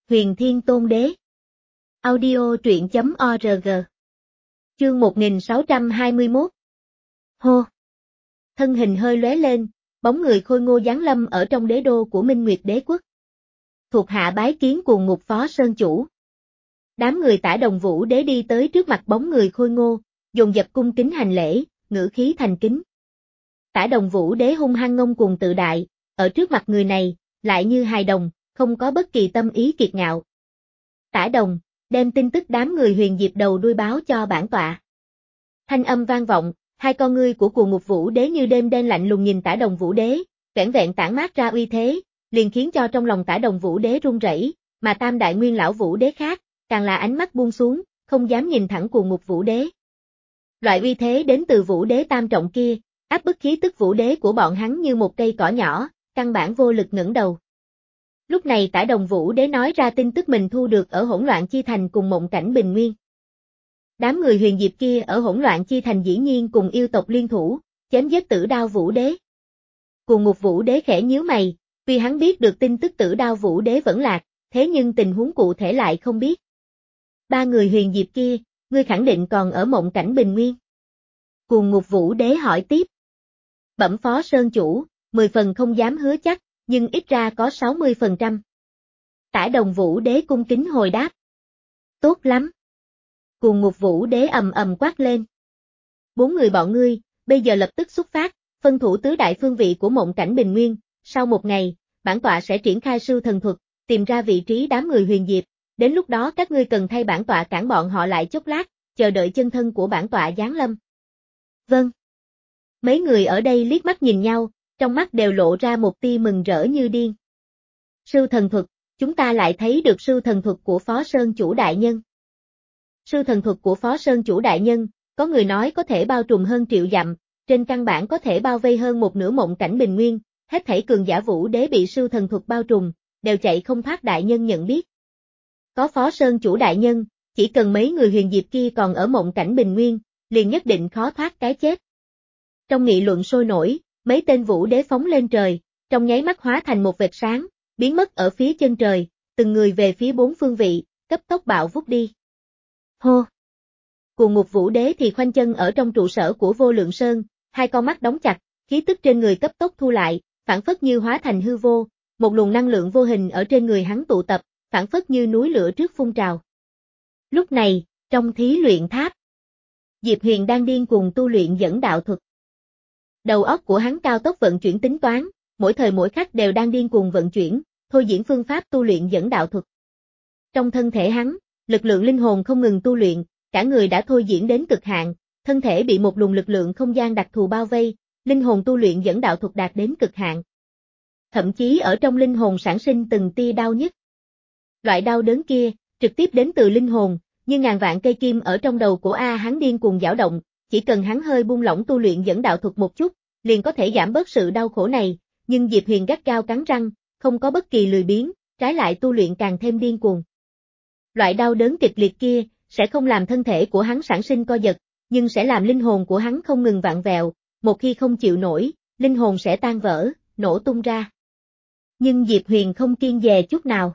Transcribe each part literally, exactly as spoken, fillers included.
Huyền Thiên Tôn Đế. Audio truyện chấm org. Chương một nghìn sáu trăm hai mươi mốt. Hô. Thân hình hơi lóe lên, bóng người khôi ngô giáng lâm ở trong đế đô của Minh Nguyệt Đế quốc. Thuộc hạ bái kiến Cuồng Ngục Phó Sơn chủ. Đám người Tả Đồng Vũ Đế đi tới trước mặt bóng người khôi ngô, dồn dập cung kính hành lễ, ngữ khí thành kính. Tả Đồng Vũ Đế hung hăng ngông cuồng tự đại, ở trước mặt người này, lại như hài đồng, không có bất kỳ tâm ý kiệt ngạo. Tả Đồng, đem tin tức đám người Huyền Diệp đầu đuôi báo cho bản tọa. Thanh âm vang vọng, hai con ngươi của Cuồng Ngục Vũ Đế như đêm đen lạnh lùng nhìn Tả Đồng Vũ Đế, vẻn vẹn tản mát ra uy thế, liền khiến cho trong lòng Tả Đồng Vũ Đế run rẩy, mà Tam Đại Nguyên Lão Vũ Đế khác, càng là ánh mắt buông xuống, không dám nhìn thẳng Cuồng Ngục Vũ Đế. Loại uy thế đến từ Vũ Đế tam trọng kia, áp bức khí tức Vũ Đế của bọn hắn như một cây cỏ nhỏ, căn bản vô lực ngẩng đầu. Lúc này Tả Đồng Vũ Đế nói ra tin tức mình thu được ở Hỗn Loạn Chi Thành cùng Mộng Cảnh Bình Nguyên. Đám người Huyền Diệp kia ở Hỗn Loạn Chi Thành dĩ nhiên cùng yêu tộc liên thủ, chém giết Tử Đao Vũ Đế. Cuồng Ngục Vũ Đế khẽ nhíu mày, vì hắn biết được tin tức Tử Đao Vũ Đế vẫn lạc, thế nhưng tình huống cụ thể lại không biết. Ba người Huyền Diệp kia, ngươi khẳng định còn ở Mộng Cảnh Bình Nguyên. Cuồng Ngục Vũ Đế hỏi tiếp. Bẩm Phó Sơn chủ, mười phần không dám hứa chắc, nhưng ít ra có sáu mươi phần trăm. Tả Đồng Vũ Đế cung kính hồi đáp. Tốt lắm. Cuồng Ngục Vũ Đế ầm ầm quát lên. Bốn người bọn ngươi, bây giờ lập tức xuất phát, phân thủ tứ đại phương vị của Mộng Cảnh Bình Nguyên, sau một ngày, bản tọa sẽ triển khai Sưu Thần Thuật, tìm ra vị trí đám người Huyền Diệp, đến lúc đó các ngươi cần thay bản tọa cản bọn họ lại chốc lát, chờ đợi chân thân của bản tọa giáng lâm. Vâng. Mấy người ở đây liếc mắt nhìn nhau, trong mắt đều lộ ra một tia mừng rỡ như điên. Sưu Thần Thuật, chúng ta lại thấy được Sưu Thần Thuật của Phó Sơn chủ đại nhân. Sưu Thần Thuật của Phó Sơn chủ đại nhân, có người nói có thể bao trùm hơn triệu dặm, trên căn bản có thể bao vây hơn một nửa Mộng Cảnh Bình Nguyên, hết thảy cường giả Vũ Đế bị Sưu Thần Thuật bao trùm, đều chạy không thoát đại nhân nhận biết. Có Phó Sơn chủ đại nhân, chỉ cần mấy người Huyền Diệp kia còn ở Mộng Cảnh Bình Nguyên, liền nhất định khó thoát cái chết. Trong nghị luận sôi nổi, mấy tên Vũ Đế phóng lên trời, trong nháy mắt hóa thành một vệt sáng, biến mất ở phía chân trời, từng người về phía bốn phương vị, cấp tốc bạo vút đi. Hô! Cuồng Ngục Vũ Đế thì khoanh chân ở trong trụ sở của Vô Lượng Sơn, hai con mắt đóng chặt, khí tức trên người cấp tốc thu lại, phản phất như hóa thành hư vô, một luồng năng lượng vô hình ở trên người hắn tụ tập, phản phất như núi lửa trước phun trào. Lúc này, trong thí luyện tháp, Diệp Huyền đang điên cuồng tu luyện dẫn đạo thuật. Đầu óc của hắn cao tốc vận chuyển tính toán, mỗi thời mỗi khắc đều đang điên cuồng vận chuyển, thôi diễn phương pháp tu luyện dẫn đạo thuật. Trong thân thể hắn, lực lượng linh hồn không ngừng tu luyện, cả người đã thôi diễn đến cực hạn, thân thể bị một luồng lực lượng không gian đặc thù bao vây, linh hồn tu luyện dẫn đạo thuật đạt đến cực hạn. Thậm chí ở trong linh hồn sản sinh từng tia đau nhức. Loại đau đớn kia, trực tiếp đến từ linh hồn, như ngàn vạn cây kim ở trong đầu của A hắn điên cuồng dao động, chỉ cần hắn hơi buông lỏng tu luyện dẫn đạo thuật một chút, liền có thể giảm bớt sự đau khổ này, nhưng Diệp Huyền gắt gao cắn răng, không có bất kỳ lười biếng, trái lại tu luyện càng thêm điên cuồng. Loại đau đớn kịch liệt kia, sẽ không làm thân thể của hắn sản sinh co giật, nhưng sẽ làm linh hồn của hắn không ngừng vặn vẹo, một khi không chịu nổi, linh hồn sẽ tan vỡ, nổ tung ra. Nhưng Diệp Huyền không kiêng dè chút nào.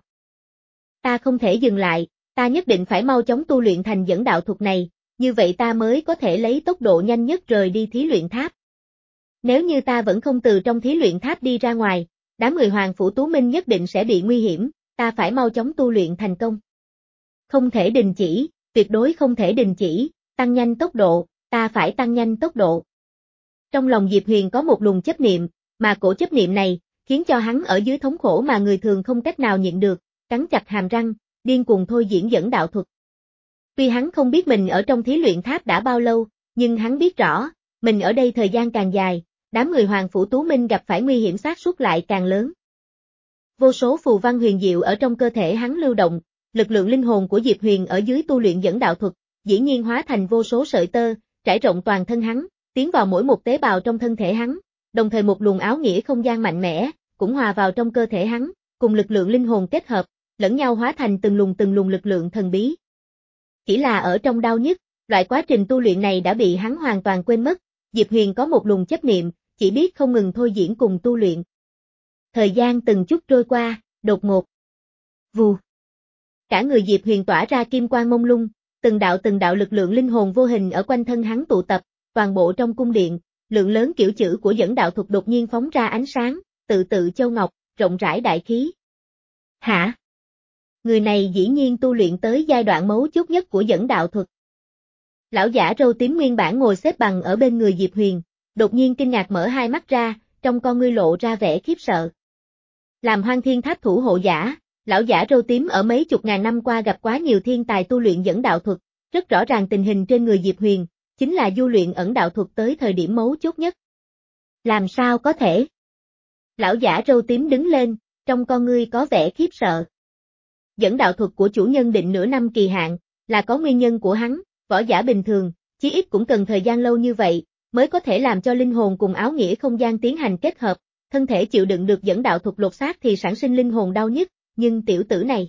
Ta không thể dừng lại, ta nhất định phải mau chóng tu luyện thành dẫn đạo thuật này, như vậy ta mới có thể lấy tốc độ nhanh nhất rời đi thí luyện tháp. Nếu như ta vẫn không từ trong thí luyện tháp đi ra ngoài, đám người Hoàng Phủ Tú Minh nhất định sẽ bị nguy hiểm, ta phải mau chóng tu luyện thành công. Không thể đình chỉ, tuyệt đối không thể đình chỉ, tăng nhanh tốc độ, ta phải tăng nhanh tốc độ. Trong lòng Diệp Huyền có một luồng chấp niệm, mà cổ chấp niệm này, khiến cho hắn ở dưới thống khổ mà người thường không cách nào nhịn được, cắn chặt hàm răng, điên cuồng thôi diễn dẫn đạo thuật. Tuy hắn không biết mình ở trong thí luyện tháp đã bao lâu, nhưng hắn biết rõ, mình ở đây thời gian càng dài, đám người Hoàng Phủ Tú Minh gặp phải nguy hiểm xác suất lại càng lớn. Vô số phù văn huyền diệu ở trong cơ thể hắn lưu động, lực lượng linh hồn của Diệp Huyền ở dưới tu luyện dẫn đạo thuật, dĩ nhiên hóa thành vô số sợi tơ, trải rộng toàn thân hắn, tiến vào mỗi một tế bào trong thân thể hắn, đồng thời một luồng áo nghĩa không gian mạnh mẽ, cũng hòa vào trong cơ thể hắn, cùng lực lượng linh hồn kết hợp, lẫn nhau hóa thành từng luồng từng luồng lực lượng thần bí. Chỉ là ở trong đau nhức, loại quá trình tu luyện này đã bị hắn hoàn toàn quên mất, Diệp Huyền có một luồng chấp niệm, chỉ biết không ngừng thôi diễn cùng tu luyện. Thời gian từng chút trôi qua, đột ngột. Vù. Cả người Diệp Huyền tỏa ra kim quang mông lung, từng đạo từng đạo lực lượng linh hồn vô hình ở quanh thân hắn tụ tập, toàn bộ trong cung điện, lượng lớn kiểu chữ của dẫn đạo thuật đột nhiên phóng ra ánh sáng, tự tự châu ngọc, rộng rãi đại khí. Hả? Người này dĩ nhiên tu luyện tới giai đoạn mấu chốt nhất của dẫn đạo thuật. Lão giả râu tím nguyên bản ngồi xếp bằng ở bên người Diệp Huyền, đột nhiên kinh ngạc mở hai mắt ra, trong con ngươi lộ ra vẻ khiếp sợ. Làm Hoang Thiên Tháp thủ hộ giả, lão giả râu tím ở mấy chục ngàn năm qua gặp quá nhiều thiên tài tu luyện dẫn đạo thuật, rất rõ ràng tình hình trên người Diệp Huyền, chính là du luyện ẩn đạo thuật tới thời điểm mấu chốt nhất. Làm sao có thể? Lão giả râu tím đứng lên, trong con ngươi có vẻ khiếp sợ. Dẫn đạo thuật của chủ nhân định nửa năm kỳ hạn, là có nguyên nhân của hắn, võ giả bình thường, chí ít cũng cần thời gian lâu như vậy, mới có thể làm cho linh hồn cùng áo nghĩa không gian tiến hành kết hợp, thân thể chịu đựng được dẫn đạo thuật lột xác thì sản sinh linh hồn đau nhức, nhưng tiểu tử này.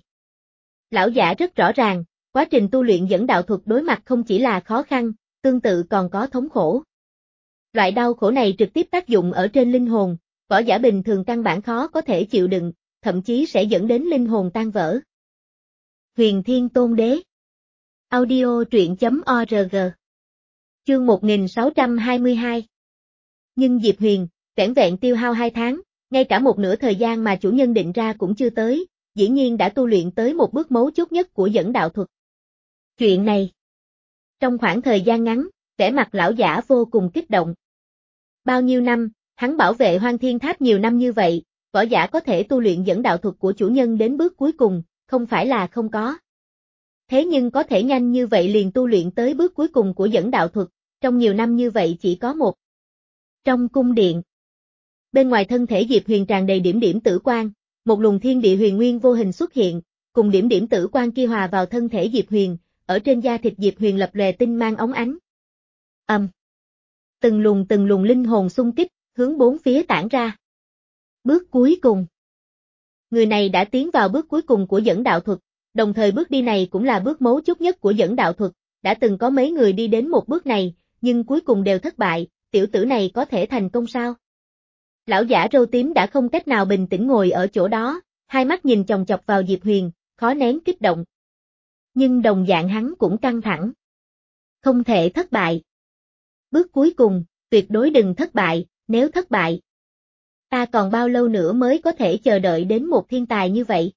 Lão giả rất rõ ràng, quá trình tu luyện dẫn đạo thuật đối mặt không chỉ là khó khăn, tương tự còn có thống khổ. Loại đau khổ này trực tiếp tác dụng ở trên linh hồn, võ giả bình thường căn bản khó có thể chịu đựng, thậm chí sẽ dẫn đến linh hồn tan vỡ. Huyền Thiên Tôn Đế. Audio truyện chấm org. Chương một nghìn sáu trăm hai mươi hai. Nhưng Diệp Huyền, vẻn vẹn tiêu hao hai tháng, ngay cả một nửa thời gian mà chủ nhân định ra cũng chưa tới, dĩ nhiên đã tu luyện tới một bước mấu chốt nhất của dẫn đạo thuật. Chuyện này. Trong khoảng thời gian ngắn, vẻ mặt lão giả vô cùng kích động. Bao nhiêu năm, hắn bảo vệ Hoang Thiên Tháp nhiều năm như vậy, võ giả có thể tu luyện dẫn đạo thuật của chủ nhân đến bước cuối cùng, không phải là không có. Thế nhưng có thể nhanh như vậy liền tu luyện tới bước cuối cùng của dẫn đạo thuật, trong nhiều năm như vậy chỉ có một. Trong cung điện, bên ngoài thân thể Diệp Huyền tràn đầy điểm điểm tử quang, một luồng thiên địa huyền nguyên vô hình xuất hiện, cùng điểm điểm tử quang kia hòa vào thân thể Diệp Huyền, ở trên da thịt Diệp Huyền lập lòe tinh mang óng ánh. Âm. Um. Từng luồng từng luồng linh hồn xung kích, hướng bốn phía tản ra. Bước cuối cùng. Người này đã tiến vào bước cuối cùng của dẫn đạo thuật, đồng thời bước đi này cũng là bước mấu chốt nhất của dẫn đạo thuật, đã từng có mấy người đi đến một bước này, nhưng cuối cùng đều thất bại, tiểu tử này có thể thành công sao? Lão giả râu tím đã không cách nào bình tĩnh ngồi ở chỗ đó, hai mắt nhìn chòng chọc vào Diệp Huyền, khó nén kích động. Nhưng đồng dạng hắn cũng căng thẳng. Không thể thất bại. Bước cuối cùng, tuyệt đối đừng thất bại, nếu thất bại. Ta còn bao lâu nữa mới có thể chờ đợi đến một thiên tài như vậy?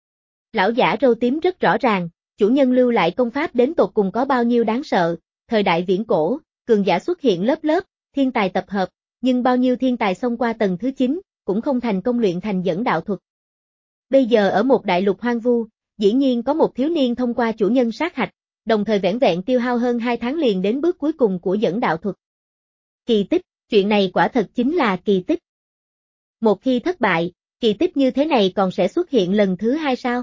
Lão giả râu tím rất rõ ràng, chủ nhân lưu lại công pháp đến tột cùng có bao nhiêu đáng sợ, thời đại viễn cổ, cường giả xuất hiện lớp lớp, thiên tài tập hợp, nhưng bao nhiêu thiên tài xông qua tầng thứ chín, cũng không thành công luyện thành dẫn đạo thuật. Bây giờ ở một đại lục hoang vu, dĩ nhiên có một thiếu niên thông qua chủ nhân sát hạch, đồng thời vẻn vẹn tiêu hao hơn hai tháng liền đến bước cuối cùng của dẫn đạo thuật. Kỳ tích, chuyện này quả thật chính là kỳ tích. Một khi thất bại, kỳ tích như thế này còn sẽ xuất hiện lần thứ hai sao?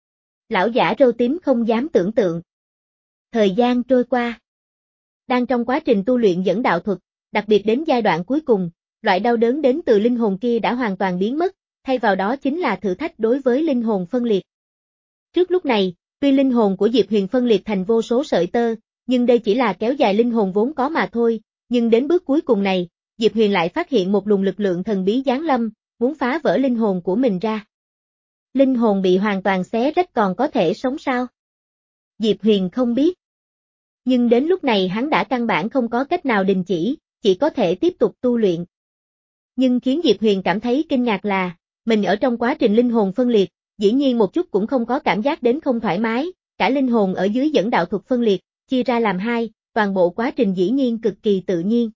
Lão giả râu tím không dám tưởng tượng. Thời gian trôi qua. Đang trong quá trình tu luyện dẫn đạo thuật, đặc biệt đến giai đoạn cuối cùng, loại đau đớn đến từ linh hồn kia đã hoàn toàn biến mất, thay vào đó chính là thử thách đối với linh hồn phân liệt. Trước lúc này, tuy linh hồn của Diệp Huyền phân liệt thành vô số sợi tơ, nhưng đây chỉ là kéo dài linh hồn vốn có mà thôi, nhưng đến bước cuối cùng này, Diệp Huyền lại phát hiện một luồng lực lượng thần bí giáng lâm, muốn phá vỡ linh hồn của mình ra. Linh hồn bị hoàn toàn xé rách còn có thể sống sao? Diệp Huyền không biết. Nhưng đến lúc này hắn đã căn bản không có cách nào đình chỉ, chỉ có thể tiếp tục tu luyện. Nhưng khiến Diệp Huyền cảm thấy kinh ngạc là, mình ở trong quá trình linh hồn phân liệt, dĩ nhiên một chút cũng không có cảm giác đến không thoải mái, cả linh hồn ở dưới dẫn đạo thuật phân liệt, chia ra làm hai, toàn bộ quá trình dĩ nhiên cực kỳ tự nhiên.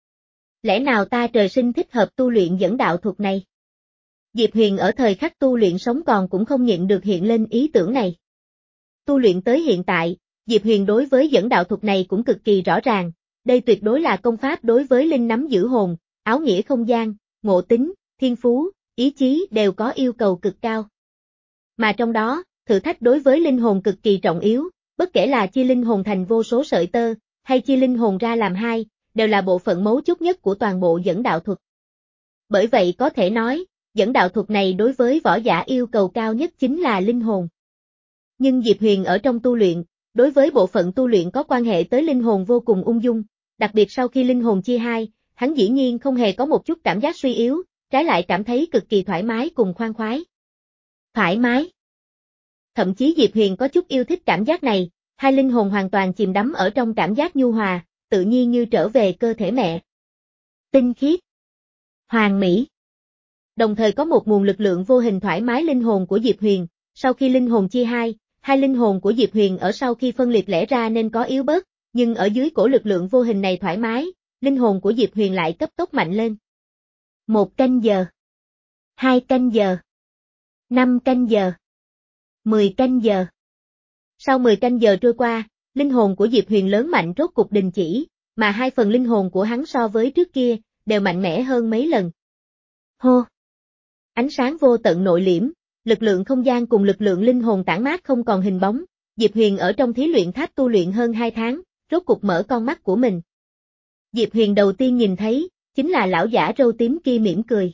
Lẽ nào ta trời sinh thích hợp tu luyện dẫn đạo thuật này? Diệp Huyền ở thời khắc tu luyện sống còn cũng không nhịn được hiện lên ý tưởng này. Tu luyện tới hiện tại, Diệp Huyền đối với dẫn đạo thuật này cũng cực kỳ rõ ràng, đây tuyệt đối là công pháp đối với linh nắm giữ hồn, áo nghĩa không gian, ngộ tính, thiên phú, ý chí đều có yêu cầu cực cao. Mà trong đó, thử thách đối với linh hồn cực kỳ trọng yếu, bất kể là chia linh hồn thành vô số sợi tơ, hay chia linh hồn ra làm hai, đều là bộ phận mấu chốt nhất của toàn bộ dẫn đạo thuật. Bởi vậy có thể nói, dẫn đạo thuật này đối với võ giả yêu cầu cao nhất chính là linh hồn. Nhưng Diệp Huyền ở trong tu luyện, đối với bộ phận tu luyện có quan hệ tới linh hồn vô cùng ung dung, đặc biệt sau khi linh hồn chia hai, hắn dĩ nhiên không hề có một chút cảm giác suy yếu, trái lại cảm thấy cực kỳ thoải mái cùng khoan khoái. Thoải mái. thậm chí Diệp Huyền có chút yêu thích cảm giác này, hai linh hồn hoàn toàn chìm đắm ở trong cảm giác nhu hòa, tự nhiên như trở về cơ thể mẹ. Tinh khiết, hoàn mỹ. Đồng thời có một nguồn lực lượng vô hình thoải mái linh hồn của Diệp Huyền, sau khi linh hồn chia hai, hai linh hồn của Diệp Huyền ở sau khi phân liệt lẽ ra nên có yếu bớt, nhưng ở dưới cổ lực lượng vô hình này thoải mái, linh hồn của Diệp Huyền lại cấp tốc mạnh lên. Một canh giờ, hai canh giờ, năm canh giờ, mười canh giờ. Sau mười canh giờ trôi qua, linh hồn của Diệp Huyền lớn mạnh rốt cục đình chỉ, mà hai phần linh hồn của hắn so với trước kia, đều mạnh mẽ hơn mấy lần. Hô! Ánh sáng vô tận nội liễm, lực lượng không gian cùng lực lượng linh hồn tản mát không còn hình bóng, Diệp Huyền ở trong thí luyện tháp tu luyện hơn hai tháng, rốt cục mở con mắt của mình. Diệp Huyền đầu tiên nhìn thấy, chính là lão giả râu tím kia mỉm cười.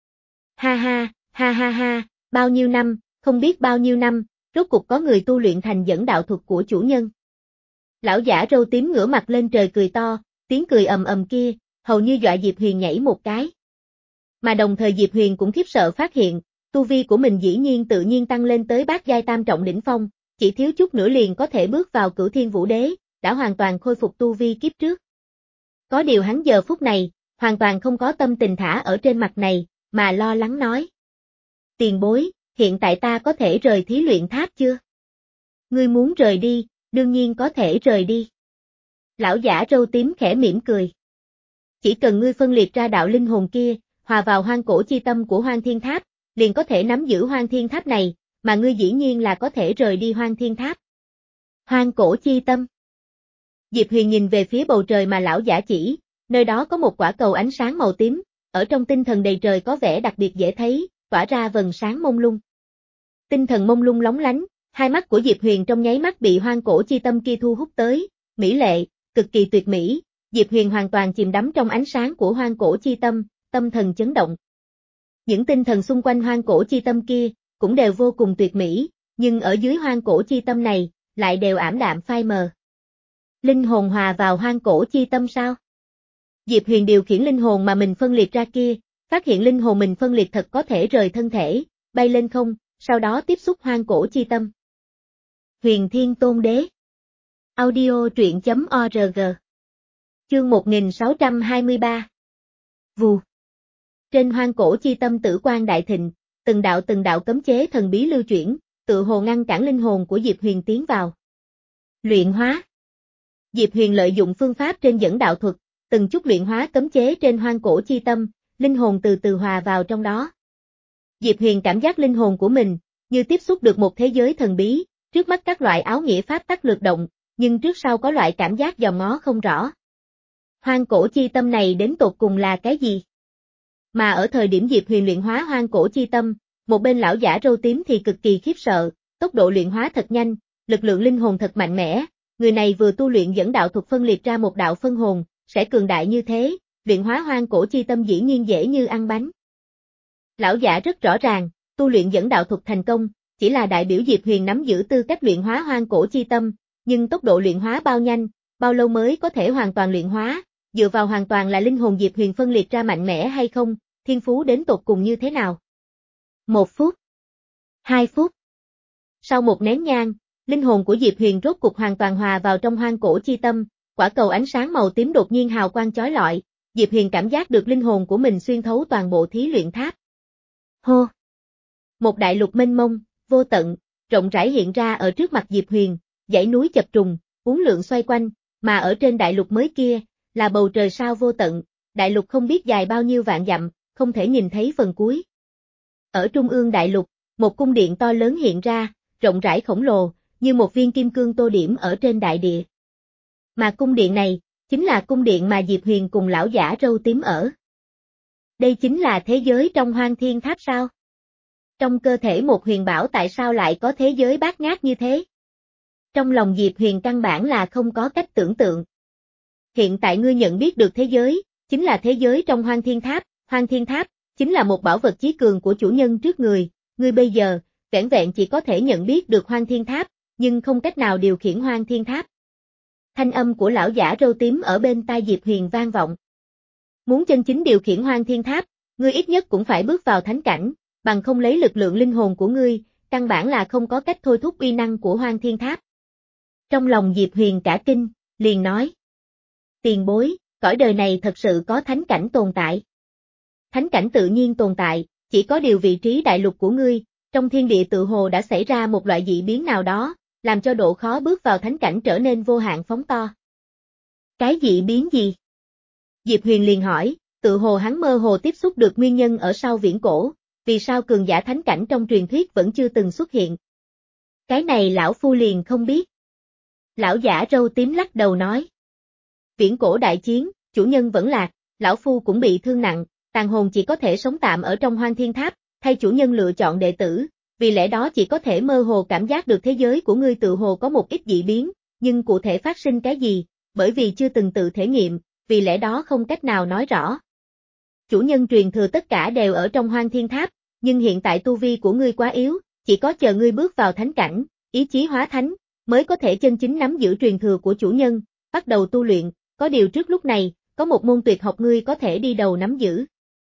Ha ha, ha ha ha, bao nhiêu năm, không biết bao nhiêu năm, rốt cục có người tu luyện thành dẫn đạo thuật của chủ nhân. Lão giả râu tím ngửa mặt lên trời cười to, tiếng cười ầm ầm kia, hầu như dọa Diệp Huyền nhảy một cái. Mà đồng thời Diệp Huyền cũng khiếp sợ phát hiện, tu vi của mình dĩ nhiên tự nhiên tăng lên tới bát giai tam trọng đỉnh phong, chỉ thiếu chút nữa liền có thể bước vào Cửu Thiên Vũ Đế, đã hoàn toàn khôi phục tu vi kiếp trước. Có điều hắn giờ phút này, hoàn toàn không có tâm tình thả ở trên mặt này, mà lo lắng nói. Tiền bối, hiện tại ta có thể rời thí luyện tháp chưa? Ngươi muốn rời đi, đương nhiên có thể rời đi. Lão giả râu tím khẽ mỉm cười. Chỉ cần ngươi phân liệt ra đạo linh hồn kia, hòa vào hoang cổ chi tâm của Hoang Thiên Tháp, liền có thể nắm giữ Hoang Thiên Tháp này, mà ngươi dĩ nhiên là có thể rời đi Hoang Thiên Tháp. Hoang cổ chi tâm. Diệp Huyền nhìn về phía bầu trời mà lão giả chỉ, nơi đó có một quả cầu ánh sáng màu tím, ở trong tinh thần đầy trời có vẻ đặc biệt dễ thấy, tỏa ra vầng sáng mông lung. Tinh thần mông lung lóng lánh, hai mắt của Diệp Huyền trong nháy mắt bị hoang cổ chi tâm kia thu hút tới, mỹ lệ, cực kỳ tuyệt mỹ, Diệp Huyền hoàn toàn chìm đắm trong ánh sáng của hoang cổ chi tâm, tâm thần chấn động. Những tinh thần xung quanh hoang cổ chi tâm kia, cũng đều vô cùng tuyệt mỹ, nhưng ở dưới hoang cổ chi tâm này, lại đều ảm đạm phai mờ. Linh hồn hòa vào hoang cổ chi tâm sao? Diệp Huyền điều khiển linh hồn mà mình phân liệt ra kia, phát hiện linh hồn mình phân liệt thật có thể rời thân thể, bay lên không, sau đó tiếp xúc hoang cổ chi tâm. Huyền Thiên Tôn Đế. Audio truyện chấm org. Chương một nghìn sáu trăm hai mươi ba. Vù. Trên hoang cổ chi tâm tử quang đại thịnh, từng đạo từng đạo cấm chế thần bí lưu chuyển, tự hồ ngăn cản linh hồn của Diệp Huyền tiến vào. Luyện hóa. Diệp Huyền lợi dụng phương pháp trên dẫn đạo thuật, từng chút luyện hóa cấm chế trên hoang cổ chi tâm, linh hồn từ từ hòa vào trong đó. Diệp Huyền cảm giác linh hồn của mình, như tiếp xúc được một thế giới thần bí, trước mắt các loại áo nghĩa pháp tắc lược động, nhưng trước sau có loại cảm giác dòm ngó không rõ. Hoang cổ chi tâm này đến tột cùng là cái gì? Mà ở thời điểm Diệp Huyền luyện hóa hoang cổ chi tâm, một bên lão giả râu tím thì cực kỳ khiếp sợ, tốc độ luyện hóa thật nhanh, lực lượng linh hồn thật mạnh mẽ, người này vừa tu luyện dẫn đạo thuật phân liệt ra một đạo phân hồn, sẽ cường đại như thế, luyện hóa hoang cổ chi tâm dĩ nhiên dễ như ăn bánh. Lão giả rất rõ ràng, tu luyện dẫn đạo thuật thành công, chỉ là đại biểu Diệp Huyền nắm giữ tư cách luyện hóa hoang cổ chi tâm, nhưng tốc độ luyện hóa bao nhanh, bao lâu mới có thể hoàn toàn luyện hóa, dựa vào hoàn toàn là linh hồn Diệp Huyền phân liệt ra mạnh mẽ hay không, thiên phú đến tột cùng như thế nào. Một phút. Hai phút. Sau một nén nhang, linh hồn của Diệp Huyền rốt cục hoàn toàn hòa vào trong hoang cổ chi tâm, quả cầu ánh sáng màu tím đột nhiên hào quang chói lọi, Diệp Huyền cảm giác được linh hồn của mình xuyên thấu toàn bộ thí luyện tháp. Hô! Một đại lục mênh mông, vô tận, rộng rãi hiện ra ở trước mặt Diệp Huyền, dãy núi chập trùng, uốn lượn xoay quanh, mà ở trên đại lục mới kia, là bầu trời sao vô tận, đại lục không biết dài bao nhiêu vạn dặm, không thể nhìn thấy phần cuối. Ở trung ương đại lục, một cung điện to lớn hiện ra, rộng rãi khổng lồ, như một viên kim cương tô điểm ở trên đại địa. Mà cung điện này, chính là cung điện mà Diệp Huyền cùng lão giả râu tím ở. Đây chính là thế giới trong Hoang Thiên Tháp sao? Trong cơ thể một huyền bảo tại sao lại có thế giới bát ngát như thế? Trong lòng Diệp Huyền căn bản là không có cách tưởng tượng. Hiện tại ngươi nhận biết được thế giới, chính là thế giới trong Hoang Thiên Tháp, Hoang Thiên Tháp, chính là một bảo vật chí cường của chủ nhân trước người, ngươi bây giờ, vẻn vẹn chỉ có thể nhận biết được Hoang Thiên Tháp, nhưng không cách nào điều khiển Hoang Thiên Tháp. Thanh âm của lão giả râu tím ở bên tai Diệp Huyền vang vọng. Muốn chân chính điều khiển Hoang Thiên Tháp, ngươi ít nhất cũng phải bước vào thánh cảnh, bằng không lấy lực lượng linh hồn của ngươi, căn bản là không có cách thôi thúc uy năng của Hoang Thiên Tháp. Trong lòng Diệp Huyền cả kinh, liền nói. Tiền bối, cõi đời này thật sự có thánh cảnh tồn tại. Thánh cảnh tự nhiên tồn tại, chỉ có điều vị trí đại lục của ngươi, trong thiên địa tự hồ đã xảy ra một loại dị biến nào đó, làm cho độ khó bước vào thánh cảnh trở nên vô hạn phóng to. Cái dị biến gì? Diệp Huyền liền hỏi, tự hồ hắn mơ hồ tiếp xúc được nguyên nhân ở sau viễn cổ, vì sao cường giả thánh cảnh trong truyền thuyết vẫn chưa từng xuất hiện. Cái này lão phu liền không biết. Lão giả râu tím lắc đầu nói. Viễn cổ đại chiến, chủ nhân vẫn lạc, lão phu cũng bị thương nặng, tàn hồn chỉ có thể sống tạm ở trong Hoang Thiên Tháp, thay chủ nhân lựa chọn đệ tử, vì lẽ đó chỉ có thể mơ hồ cảm giác được thế giới của ngươi tự hồ có một ít dị biến, nhưng cụ thể phát sinh cái gì, bởi vì chưa từng tự thể nghiệm, vì lẽ đó không cách nào nói rõ. Chủ nhân truyền thừa tất cả đều ở trong Hoang Thiên Tháp, nhưng hiện tại tu vi của ngươi quá yếu, chỉ có chờ ngươi bước vào thánh cảnh, ý chí hóa thánh, mới có thể chân chính nắm giữ truyền thừa của chủ nhân, bắt đầu tu luyện, có điều trước lúc này, có một môn tuyệt học ngươi có thể đi đầu nắm giữ.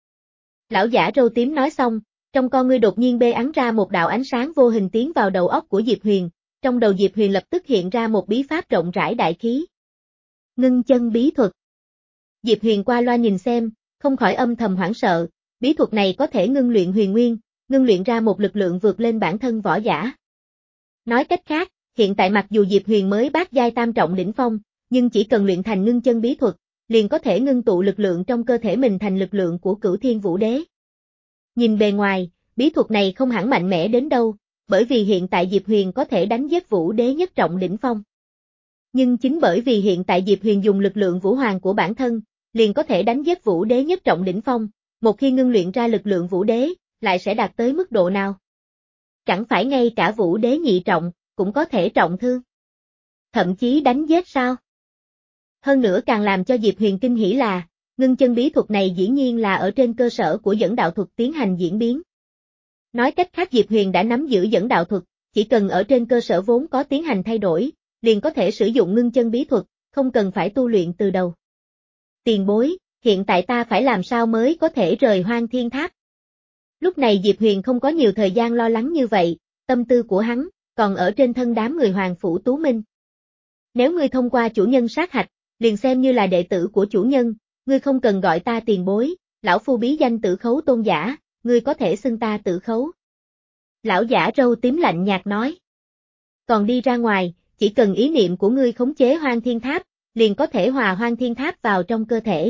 Lão giả râu tím nói xong, trong con ngươi đột nhiên bê ắn ra một đạo ánh sáng vô hình tiến vào đầu óc của Diệp Huyền, trong đầu Diệp Huyền lập tức hiện ra một bí pháp rộng rãi đại khí. Ngưng chân bí thuật. Diệp Huyền qua loa nhìn xem, không khỏi âm thầm hoảng sợ, bí thuật này có thể ngưng luyện huyền nguyên, ngưng luyện ra một lực lượng vượt lên bản thân võ giả. Nói cách khác, hiện tại mặc dù Diệp Huyền mới bát giai tam trọng đỉnh phong, nhưng chỉ cần luyện thành ngưng chân bí thuật, liền có thể ngưng tụ lực lượng trong cơ thể mình thành lực lượng của Cửu Thiên Vũ Đế. Nhìn bề ngoài, bí thuật này không hẳn mạnh mẽ đến đâu, bởi vì hiện tại Diệp Huyền có thể đánh giết Vũ Đế nhất trọng đỉnh phong. Nhưng chính bởi vì hiện tại Diệp Huyền dùng lực lượng vũ hoàng của bản thân, liền có thể đánh giết Vũ Đế nhất trọng đỉnh phong, một khi ngưng luyện ra lực lượng Vũ Đế, lại sẽ đạt tới mức độ nào? Chẳng phải ngay cả Vũ Đế nhị trọng, cũng có thể trọng thương. Thậm chí đánh giết sao? Hơn nữa càng làm cho Diệp Huyền kinh hỉ là, ngưng chân bí thuật này dĩ nhiên là ở trên cơ sở của dẫn đạo thuật tiến hành diễn biến. Nói cách khác Diệp Huyền đã nắm giữ dẫn đạo thuật, chỉ cần ở trên cơ sở vốn có tiến hành thay đổi, liền có thể sử dụng ngưng chân bí thuật, không cần phải tu luyện từ đầu. Tiền bối, hiện tại ta phải làm sao mới có thể rời Hoang Thiên Tháp? Lúc này Diệp Huyền không có nhiều thời gian lo lắng như vậy, tâm tư của hắn, còn ở trên thân đám người Hoàng Phủ Tú Minh. Nếu ngươi thông qua chủ nhân sát hạch, liền xem như là đệ tử của chủ nhân, ngươi không cần gọi ta tiền bối, lão phu bí danh Tử Khấu tôn giả, ngươi có thể xưng ta Tử Khấu. Lão giả râu tím lạnh nhạt nói. Còn đi ra ngoài, chỉ cần ý niệm của ngươi khống chế Hoang Thiên Tháp, liền có thể hòa Hoang Thiên Tháp vào trong cơ thể.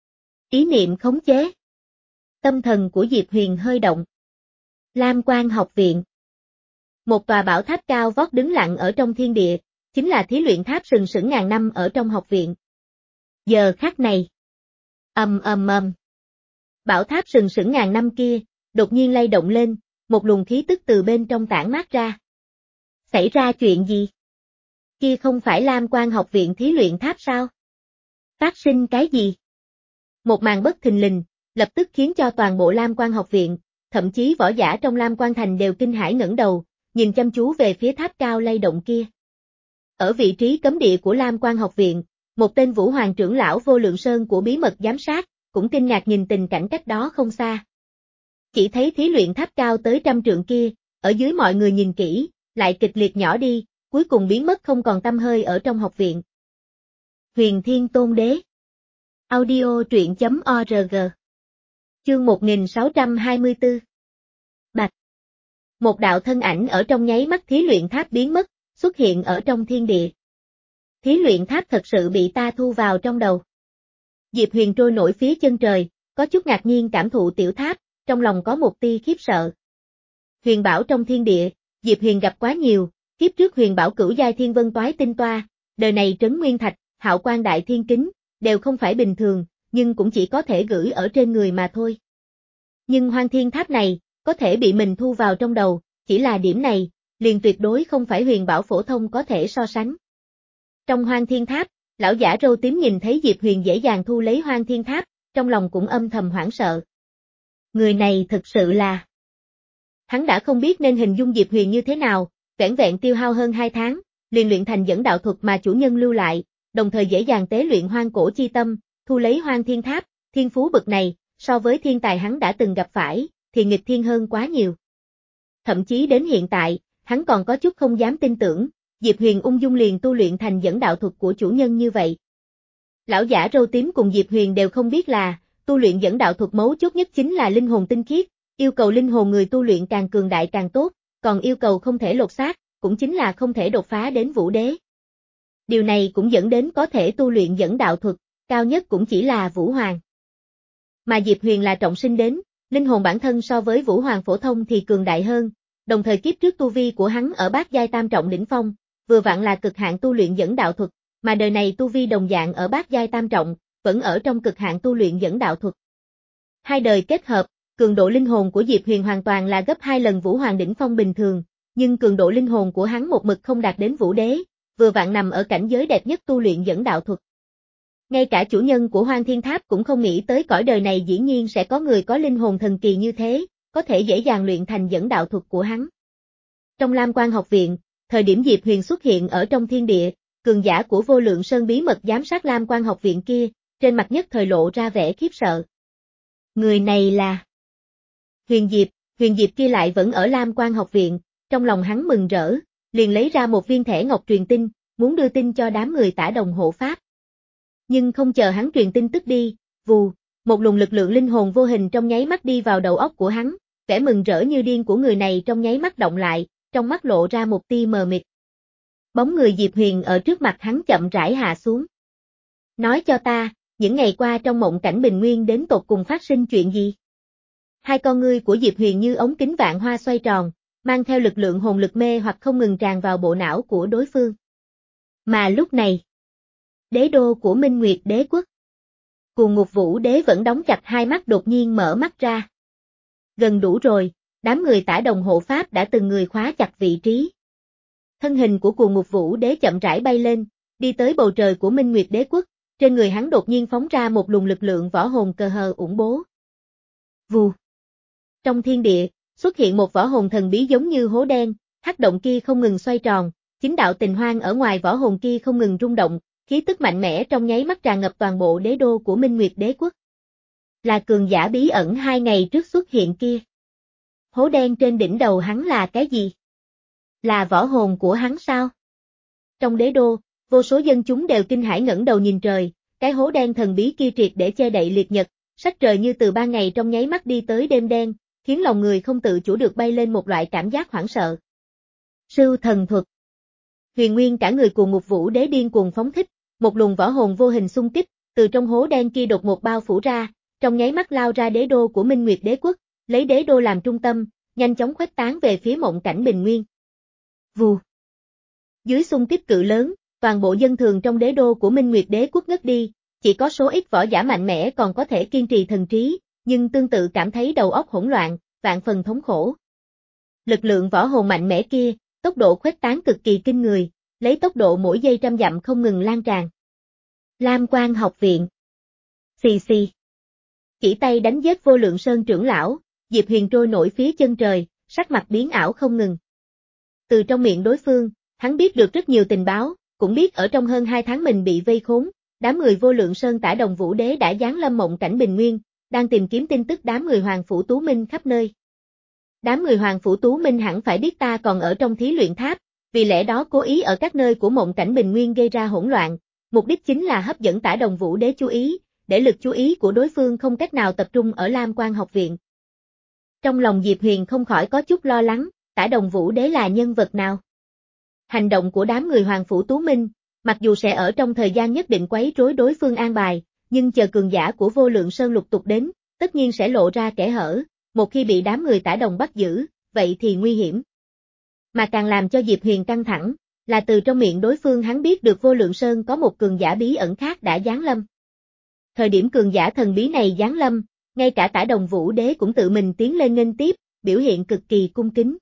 Ý niệm khống chế. Tâm thần của Diệp Huyền hơi động. Lam Quang học viện. Một tòa bảo tháp cao vót đứng lặng ở trong thiên địa, chính là thí luyện tháp sừng sững ngàn năm ở trong học viện. Giờ khắc này. Ầm ầm ầm. Bảo tháp sừng sững ngàn năm kia, đột nhiên lay động lên, một luồng khí tức từ bên trong tản mát ra. Xảy ra chuyện gì? Kia không phải Lam Quang học viện thí luyện tháp sao? Phát sinh cái gì? Một màn bất thình lình, lập tức khiến cho toàn bộ Lam Quang học viện, thậm chí võ giả trong Lam Quang thành đều kinh hãi ngẩng đầu, nhìn chăm chú về phía tháp cao lay động kia. Ở vị trí cấm địa của Lam Quang học viện, một tên Vũ Hoàng trưởng lão Vô Lượng Sơn của bí mật giám sát, cũng kinh ngạc nhìn tình cảnh cách đó không xa. Chỉ thấy thí luyện tháp cao tới trăm trượng kia, ở dưới mọi người nhìn kỹ, lại kịch liệt nhỏ đi, cuối cùng biến mất không còn tăm hơi ở trong học viện. Huyền Thiên Tôn Đế. Audio truyện chấm org. Chương một nghìn sáu trăm hai mươi tư. Bạch. Một đạo thân ảnh ở trong nháy mắt thí luyện tháp biến mất, xuất hiện ở trong thiên địa. Thí luyện tháp thật sự bị ta thu vào trong đầu. Diệp Huyền trôi nổi phía chân trời, có chút ngạc nhiên cảm thụ tiểu tháp, trong lòng có một tia khiếp sợ. Huyền bảo trong thiên địa, Diệp Huyền gặp quá nhiều, kiếp trước huyền bảo cửu giai thiên vân toái tinh toa, đời này trấn nguyên thạch, hạo quan đại thiên kính, đều không phải bình thường, nhưng cũng chỉ có thể gửi ở trên người mà thôi. Nhưng Hoang Thiên Tháp này, có thể bị mình thu vào trong đầu, chỉ là điểm này, liền tuyệt đối không phải huyền bảo phổ thông có thể so sánh. Trong Hoang Thiên Tháp, lão giả râu tím nhìn thấy Diệp Huyền dễ dàng thu lấy Hoang Thiên Tháp, trong lòng cũng âm thầm hoảng sợ. Người này thực sự là... Hắn đã không biết nên hình dung Diệp Huyền như thế nào, vẻn vẹn tiêu hao hơn hai tháng, liền luyện thành dẫn đạo thuật mà chủ nhân lưu lại, đồng thời dễ dàng tế luyện hoang cổ chi tâm, thu lấy Hoang Thiên Tháp, thiên phú bậc này, so với thiên tài hắn đã từng gặp phải, thì nghịch thiên hơn quá nhiều. thậm chí đến hiện tại, hắn còn có chút không dám tin tưởng, Diệp Huyền ung dung liền tu luyện thành dẫn đạo thuật của chủ nhân như vậy. Lão giả râu tím cùng Diệp Huyền đều không biết là, tu luyện dẫn đạo thuật mấu chốt nhất chính là linh hồn tinh khiết, yêu cầu linh hồn người tu luyện càng cường đại càng tốt, còn yêu cầu không thể lột xác, cũng chính là không thể đột phá đến vũ đế. Điều này cũng dẫn đến có thể tu luyện dẫn đạo thuật, cao nhất cũng chỉ là Vũ Hoàng. Mà Diệp Huyền là trọng sinh đến, linh hồn bản thân so với Vũ Hoàng phổ thông thì cường đại hơn, đồng thời kiếp trước tu vi của hắn ở bát giai tam trọng đỉnh phong, vừa vặn là cực hạn tu luyện dẫn đạo thuật, mà đời này tu vi đồng dạng ở bát giai tam trọng, vẫn ở trong cực hạn tu luyện dẫn đạo thuật. Hai đời kết hợp, cường độ linh hồn của Diệp Huyền hoàn toàn là gấp hai lần Vũ Hoàng đỉnh phong bình thường, nhưng cường độ linh hồn của hắn một mực không đạt đến vũ đế, vừa vặn nằm ở cảnh giới đẹp nhất tu luyện dẫn đạo thuật. Ngay cả chủ nhân của Hoang Thiên Tháp cũng không nghĩ tới cõi đời này dĩ nhiên sẽ có người có linh hồn thần kỳ như thế, có thể dễ dàng luyện thành dẫn đạo thuật của hắn. Trong Lam Quan học viện, thời điểm Diệp Huyền xuất hiện ở trong thiên địa, cường giả của Vô Lượng Sơn bí mật giám sát Lam Quan học viện kia, trên mặt nhất thời lộ ra vẻ khiếp sợ. Người này là Huyền Diệp, Huyền Diệp kia lại vẫn ở Lam Quan học viện, trong lòng hắn mừng rỡ, liền lấy ra một viên thẻ ngọc truyền tin, muốn đưa tin cho đám người Tả Đồng hộ pháp. Nhưng không chờ hắn truyền tin tức đi, vù, một luồng lực lượng linh hồn vô hình trong nháy mắt đi vào đầu óc của hắn, vẻ mừng rỡ như điên của người này trong nháy mắt động lại, trong mắt lộ ra một tia mờ mịt. Bóng người Diệp Huyền ở trước mặt hắn chậm rãi hạ xuống. Nói cho ta, những ngày qua trong mộng cảnh bình nguyên đến tột cùng phát sinh chuyện gì? Hai con ngươi của Diệp Huyền như ống kính vạn hoa xoay tròn, mang theo lực lượng hồn lực mê hoặc không ngừng tràn vào bộ não của đối phương. Mà lúc này, đế đô của Minh Nguyệt đế quốc, Cuồng Ngục Vũ đế vẫn đóng chặt hai mắt đột nhiên mở mắt ra. Gần đủ rồi, đám người Tả Đồng hộ pháp đã từng người khóa chặt vị trí. Thân hình của Cuồng Ngục Vũ đế chậm rãi bay lên, đi tới bầu trời của Minh Nguyệt đế quốc, trên người hắn đột nhiên phóng ra một luồng lực lượng võ hồn cờ hờ ủng bố. Vù. Trong thiên địa, xuất hiện một võ hồn thần bí giống như hố đen, hắc động kia không ngừng xoay tròn, chính đạo tình hoang ở ngoài võ hồn kia không ngừng rung động, khí tức mạnh mẽ trong nháy mắt tràn ngập toàn bộ đế đô của Minh Nguyệt đế quốc. Là cường giả bí ẩn hai ngày trước xuất hiện kia. Hố đen trên đỉnh đầu hắn là cái gì? Là võ hồn của hắn sao? Trong đế đô, vô số dân chúng đều kinh hãi ngẩng đầu nhìn trời, cái hố đen thần bí kia triệt để che đậy liệt nhật, sắc trời như từ ban ngày trong nháy mắt đi tới đêm đen, khiến lòng người không tự chủ được bay lên một loại cảm giác hoảng sợ. Sưu thần thuật. Huyền Nguyên cả người Cuồng Ngục Vũ đế điên cuồng phóng thích, một luồng võ hồn vô hình xung kích, từ trong hố đen kia đột một bao phủ ra, trong nháy mắt lao ra đế đô của Minh Nguyệt đế quốc, lấy đế đô làm trung tâm, nhanh chóng khuếch tán về phía mộng cảnh bình nguyên. Vù. Dưới xung kích cự lớn, toàn bộ dân thường trong đế đô của Minh Nguyệt đế quốc ngất đi, chỉ có số ít võ giả mạnh mẽ còn có thể kiên trì thần trí, nhưng tương tự cảm thấy đầu óc hỗn loạn, vạn phần thống khổ. Lực lượng võ hồn mạnh mẽ kia, tốc độ khuếch tán cực kỳ kinh người, lấy tốc độ mỗi giây trăm dặm không ngừng lan tràn. Lam Quan học viện. Xì xì. Chỉ tay đánh giết Vô Lượng Sơn trưởng lão, Diệp Huyền trôi nổi phía chân trời, sắc mặt biến ảo không ngừng. Từ trong miệng đối phương, hắn biết được rất nhiều tình báo, cũng biết ở trong hơn hai tháng mình bị vây khốn, đám người Vô Lượng Sơn Tả Đồng Vũ đế đã giáng lâm mộng cảnh bình nguyên, đang tìm kiếm tin tức đám người Hoàng Phủ Tú Minh khắp nơi. Đám người Hoàng Phủ Tú Minh hẳn phải biết ta còn ở trong thí luyện tháp, vì lẽ đó cố ý ở các nơi của mộng cảnh bình nguyên gây ra hỗn loạn, mục đích chính là hấp dẫn Tả Đồng Vũ đế chú ý, để lực chú ý của đối phương không cách nào tập trung ở Lam Quan học viện. Trong lòng Diệp Huyền không khỏi có chút lo lắng, Tả Đồng Vũ đế là nhân vật nào? Hành động của đám người Hoàng Phủ Tú Minh, mặc dù sẽ ở trong thời gian nhất định quấy rối đối phương an bài, nhưng chờ cường giả của Vô Lượng Sơn lục tục đến, tất nhiên sẽ lộ ra kẽ hở, một khi bị đám người Tả Đồng bắt giữ, vậy thì nguy hiểm. Mà càng làm cho Diệp Huyền căng thẳng, là từ trong miệng đối phương hắn biết được Vô Lượng Sơn có một cường giả bí ẩn khác đã giáng lâm. Thời điểm cường giả thần bí này giáng lâm, ngay cả Tả Đồng Vũ đế cũng tự mình tiến lên nghênh tiếp, biểu hiện cực kỳ cung kính.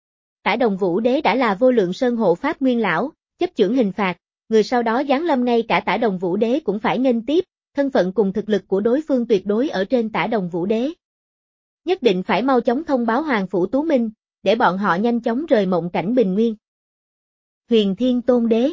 Tả Đồng Vũ đế đã là Vô Lượng Sơn hộ pháp nguyên lão, chấp chưởng hình phạt, người sau đó giáng lâm ngay cả Tả Đồng Vũ đế cũng phải nghênh tiếp, thân phận cùng thực lực của đối phương tuyệt đối ở trên Tả Đồng Vũ đế. Nhất định phải mau chóng thông báo Hoàng Phủ Tú Minh, để bọn họ nhanh chóng rời mộng cảnh bình nguyên. Huyền Thiên Tôn Đế.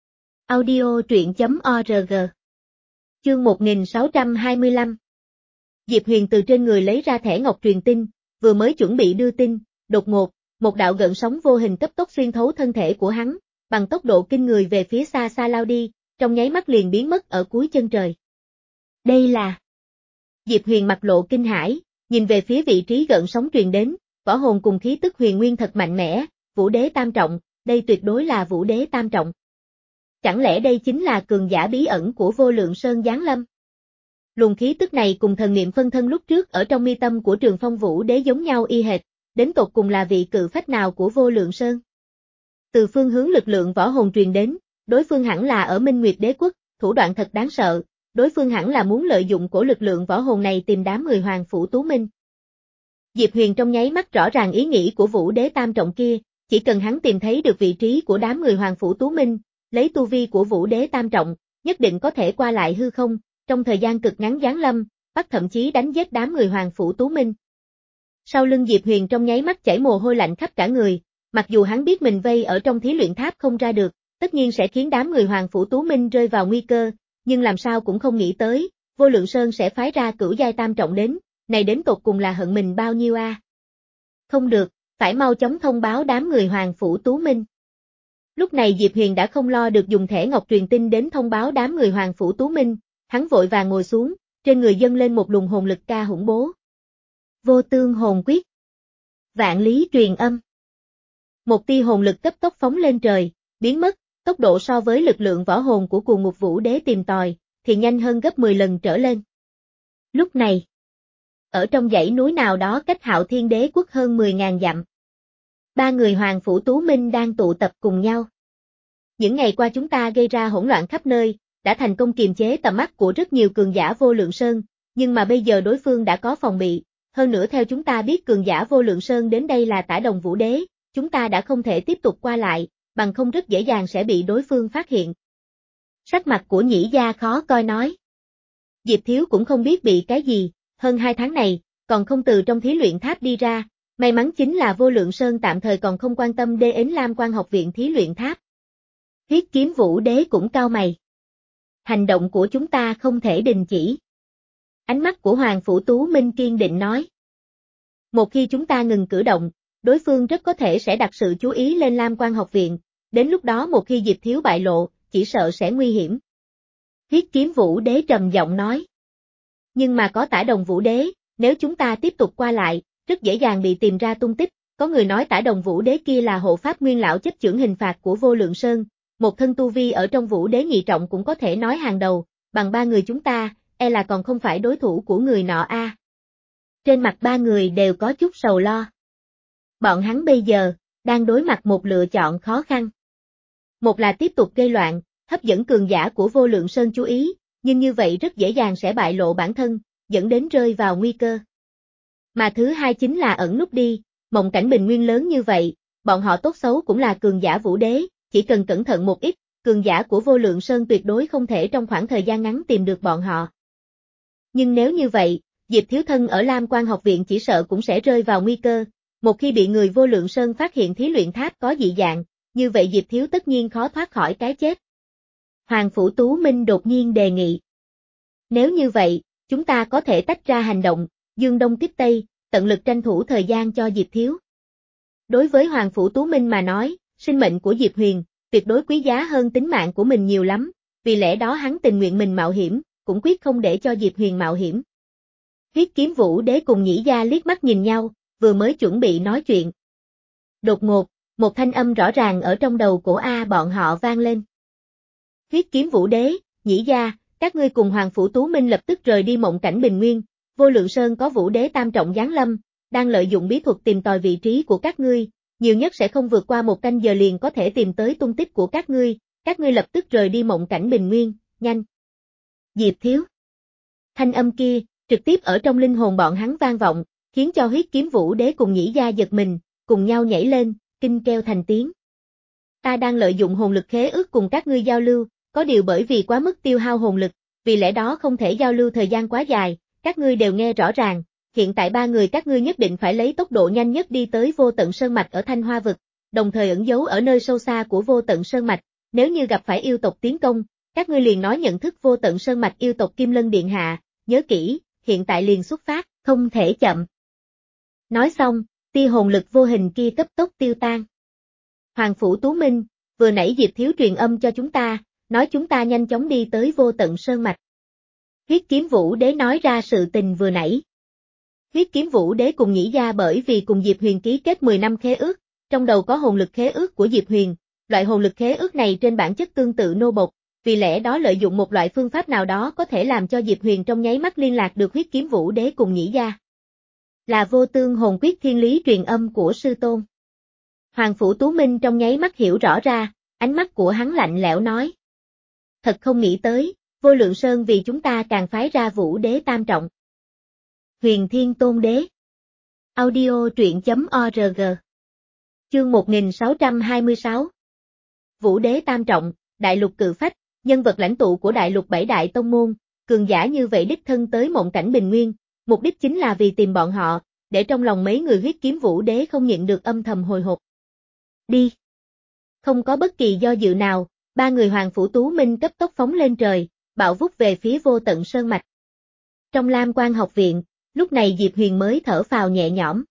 Audio truyện chấm org. Chương một nghìn sáu trăm hai mươi lăm. Diệp Huyền từ trên người lấy ra thẻ ngọc truyền tin, vừa mới chuẩn bị đưa tin, đột ngột, một đạo gợn sóng vô hình cấp tốc xuyên thấu thân thể của hắn, bằng tốc độ kinh người về phía xa xa lao đi, trong nháy mắt liền biến mất ở cuối chân trời. Đây là... Diệp Huyền mặt lộ kinh hãi, nhìn về phía vị trí gợn sóng truyền đến, võ hồn cùng khí tức huyền nguyên thật mạnh mẽ, Vũ Đế Tam Trọng, đây tuyệt đối là Vũ Đế Tam Trọng. Chẳng lẽ đây chính là cường giả bí ẩn của Vô Lượng Sơn giáng lâm? Luồng khí tức này cùng thần niệm phân thân lúc trước ở trong mi tâm của Trường Phong Vũ Đế giống nhau y hệt, đến tột cùng là vị cự phách nào của Vô Lượng Sơn? Từ phương hướng lực lượng võ hồn truyền đến, đối phương hẳn là ở Minh Nguyệt Đế Quốc, thủ đoạn thật đáng sợ, đối phương hẳn là muốn lợi dụng cổ lực lượng võ hồn này tìm đám người Hoàng Phủ Tú Minh. Diệp Huyền trong nháy mắt rõ ràng ý nghĩ của Vũ Đế Tam Trọng kia, chỉ cần hắn tìm thấy được vị trí của đám người Hoàng Phủ Tú Minh, lấy tu vi của Vũ Đế Tam Trọng, nhất định có thể qua lại hư không, trong thời gian cực ngắn giáng lâm, bắt thậm chí đánh giết đám người Hoàng Phủ Tú Minh. Sau lưng Diệp Huyền trong nháy mắt chảy mồ hôi lạnh khắp cả người, mặc dù hắn biết mình vây ở trong thí luyện tháp không ra được, tất nhiên sẽ khiến đám người Hoàng Phủ Tú Minh rơi vào nguy cơ, nhưng làm sao cũng không nghĩ tới, Vô Lượng Sơn sẽ phái ra cửu giai tam trọng đến, này đến tột cùng là hận mình bao nhiêu a? À? Không được, phải mau chóng thông báo đám người Hoàng Phủ Tú Minh. Lúc này Diệp Huyền đã không lo được dùng thẻ ngọc truyền tin đến thông báo đám người Hoàng Phủ Tú Minh, hắn vội vàng ngồi xuống, trên người dâng lên một luồng hồn lực ca hủng bố. Vô tương hồn quyết. Vạn lý truyền âm. Một tia hồn lực cấp tốc phóng lên trời, biến mất, tốc độ so với lực lượng võ hồn của Cuồng Ngục Vũ Đế tìm tòi, thì nhanh hơn gấp mười lần trở lên. Lúc này, ở trong dãy núi nào đó cách Hạo Thiên Đế Quốc hơn mười ngàn dặm, ba người Hoàng Phủ Tú Minh đang tụ tập cùng nhau. Những ngày qua chúng ta gây ra hỗn loạn khắp nơi, đã thành công kiềm chế tầm mắt của rất nhiều cường giả Vô Lượng Sơn, nhưng mà bây giờ đối phương đã có phòng bị, hơn nữa theo chúng ta biết cường giả Vô Lượng Sơn đến đây là Tả Đồng Vũ Đế, chúng ta đã không thể tiếp tục qua lại, bằng không rất dễ dàng sẽ bị đối phương phát hiện. Sắc mặt của Nhĩ Gia khó coi nói. Diệp Thiếu cũng không biết bị cái gì, hơn hai tháng này, còn không từ trong thí luyện tháp đi ra, may mắn chính là Vô Lượng Sơn tạm thời còn không quan tâm đến Lam Quan học viện thí luyện tháp. Huyết Kiếm Vũ Đế cũng cau mày. Hành động của chúng ta không thể đình chỉ. Ánh mắt của Hoàng Phủ Tú Minh kiên định nói. Một khi chúng ta ngừng cử động, đối phương rất có thể sẽ đặt sự chú ý lên Lam Quan học viện, đến lúc đó một khi Diệp Thiếu bại lộ, chỉ sợ sẽ nguy hiểm. Huyết Kiếm Vũ Đế trầm giọng nói. Nhưng mà có Tả Đồng Vũ Đế, nếu chúng ta tiếp tục qua lại, rất dễ dàng bị tìm ra tung tích, có người nói Tả Đồng Vũ Đế kia là hộ pháp nguyên lão chấp chưởng hình phạt của Vô Lượng Sơn, một thân tu vi ở trong Vũ Đế nhị trọng cũng có thể nói hàng đầu, bằng ba người chúng ta, e là còn không phải đối thủ của người nọ a. À. Trên mặt ba người đều có chút sầu lo. Bọn hắn bây giờ, đang đối mặt một lựa chọn khó khăn. Một là tiếp tục gây loạn, hấp dẫn cường giả của Vô Lượng Sơn chú ý, nhưng như vậy rất dễ dàng sẽ bại lộ bản thân, dẫn đến rơi vào nguy cơ. Mà thứ hai chính là ẩn núp đi, mộng cảnh bình nguyên lớn như vậy, bọn họ tốt xấu cũng là cường giả Vũ Đế, chỉ cần cẩn thận một ít, cường giả của Vô Lượng Sơn tuyệt đối không thể trong khoảng thời gian ngắn tìm được bọn họ. Nhưng nếu như vậy, Diệp Thiếu thân ở Lam Quan học viện chỉ sợ cũng sẽ rơi vào nguy cơ, một khi bị người Vô Lượng Sơn phát hiện thí luyện tháp có dị dạng, như vậy Diệp Thiếu tất nhiên khó thoát khỏi cái chết. Hoàng Phủ Tú Minh đột nhiên đề nghị. Nếu như vậy, chúng ta có thể tách ra hành động, dương đông kích tây, tận lực tranh thủ thời gian cho Diệp Thiếu. Đối với Hoàng Phủ Tú Minh mà nói, sinh mệnh của Diệp Huyền, tuyệt đối quý giá hơn tính mạng của mình nhiều lắm, vì lẽ đó hắn tình nguyện mình mạo hiểm, cũng quyết không để cho Diệp Huyền mạo hiểm. Huyết Kiếm Vũ Đế cùng Nhĩ Gia liếc mắt nhìn nhau, vừa mới chuẩn bị nói chuyện. Đột ngột, một thanh âm rõ ràng ở trong đầu của A bọn họ vang lên. Huyết Kiếm Vũ Đế, Nhĩ Gia, các ngươi cùng Hoàng Phủ Tú Minh lập tức rời đi mộng cảnh bình nguyên, Vô Lượng Sơn có Vũ Đế Tam Trọng giáng lâm, đang lợi dụng bí thuật tìm tòi vị trí của các ngươi, nhiều nhất sẽ không vượt qua một canh giờ liền có thể tìm tới tung tích của các ngươi, các ngươi lập tức rời đi mộng cảnh bình nguyên, nhanh. Diệp Thiếu. Thanh âm kia, trực tiếp ở trong linh hồn bọn hắn vang vọng, khiến cho Huyết Kiếm Vũ Đế cùng Nhĩ Gia giật mình, cùng nhau nhảy lên, kinh kêu thành tiếng. Ta đang lợi dụng hồn lực khế ước cùng các ngươi giao lưu, có điều bởi vì quá mức tiêu hao hồn lực, vì lẽ đó không thể giao lưu thời gian quá dài, các ngươi đều nghe rõ ràng, hiện tại ba người các ngươi nhất định phải lấy tốc độ nhanh nhất đi tới Vô Tận Sơn Mạch ở Thanh Hoa Vực, đồng thời ẩn giấu ở nơi sâu xa của Vô Tận Sơn Mạch, nếu như gặp phải yêu tộc tiến công, các ngươi liền nói nhận thức Vô Tận Sơn Mạch yêu tộc Kim Lân Điện Hạ, nhớ kỹ, hiện tại liền xuất phát, không thể chậm. Nói xong, Tia hồn lực vô hình kia cấp tốc tiêu tan. Hoàng Phủ Tú Minh, vừa nãy Diệp Thiếu truyền âm cho chúng ta, nói chúng ta nhanh chóng đi tới Vô Tận Sơn Mạch. Huyết Kiếm Vũ Đế nói ra sự tình vừa nãy. Huyết Kiếm Vũ Đế cùng Nhĩ Gia bởi vì cùng Diệp Huyền ký kết mười năm khế ước, trong đầu có hồn lực khế ước của Diệp Huyền, loại hồn lực khế ước này trên bản chất tương tự nô bộc, vì lẽ đó lợi dụng một loại phương pháp nào đó có thể làm cho Diệp Huyền trong nháy mắt liên lạc được Huyết Kiếm Vũ Đế cùng Nhĩ Gia. Là Vô Tương Hồn Quyết Thiên Lý truyền âm của sư tôn. Hoàng Phủ Tú Minh trong nháy mắt hiểu rõ ra, ánh mắt của hắn lạnh lẽo nói. Thật không nghĩ tới, Vô Lượng Sơn vì chúng ta càng phái ra Vũ Đế tam trọng. Huyền Thiên Tôn Đế. Audio truyện chấm org. Chương một nghìn sáu trăm hai mươi sáu. Vũ Đế tam trọng, Đại Lục Cự Phách, nhân vật lãnh tụ của Đại Lục bảy đại tông môn, cường giả như vậy đích thân tới Mộng Cảnh Bình Nguyên, mục đích chính là vì tìm bọn họ, để trong lòng mấy người Huyết Kiếm Vũ Đế không nhịn được âm thầm hồi hộp. Đi. Không có bất kỳ do dự nào, ba người Hoàng Phủ Tú Minh cấp tốc phóng lên trời, bạo vút về phía Vô Tận Sơn Mạch. Trong Lam Quan học viện, lúc này Diệp Huyền mới thở phào nhẹ nhõm.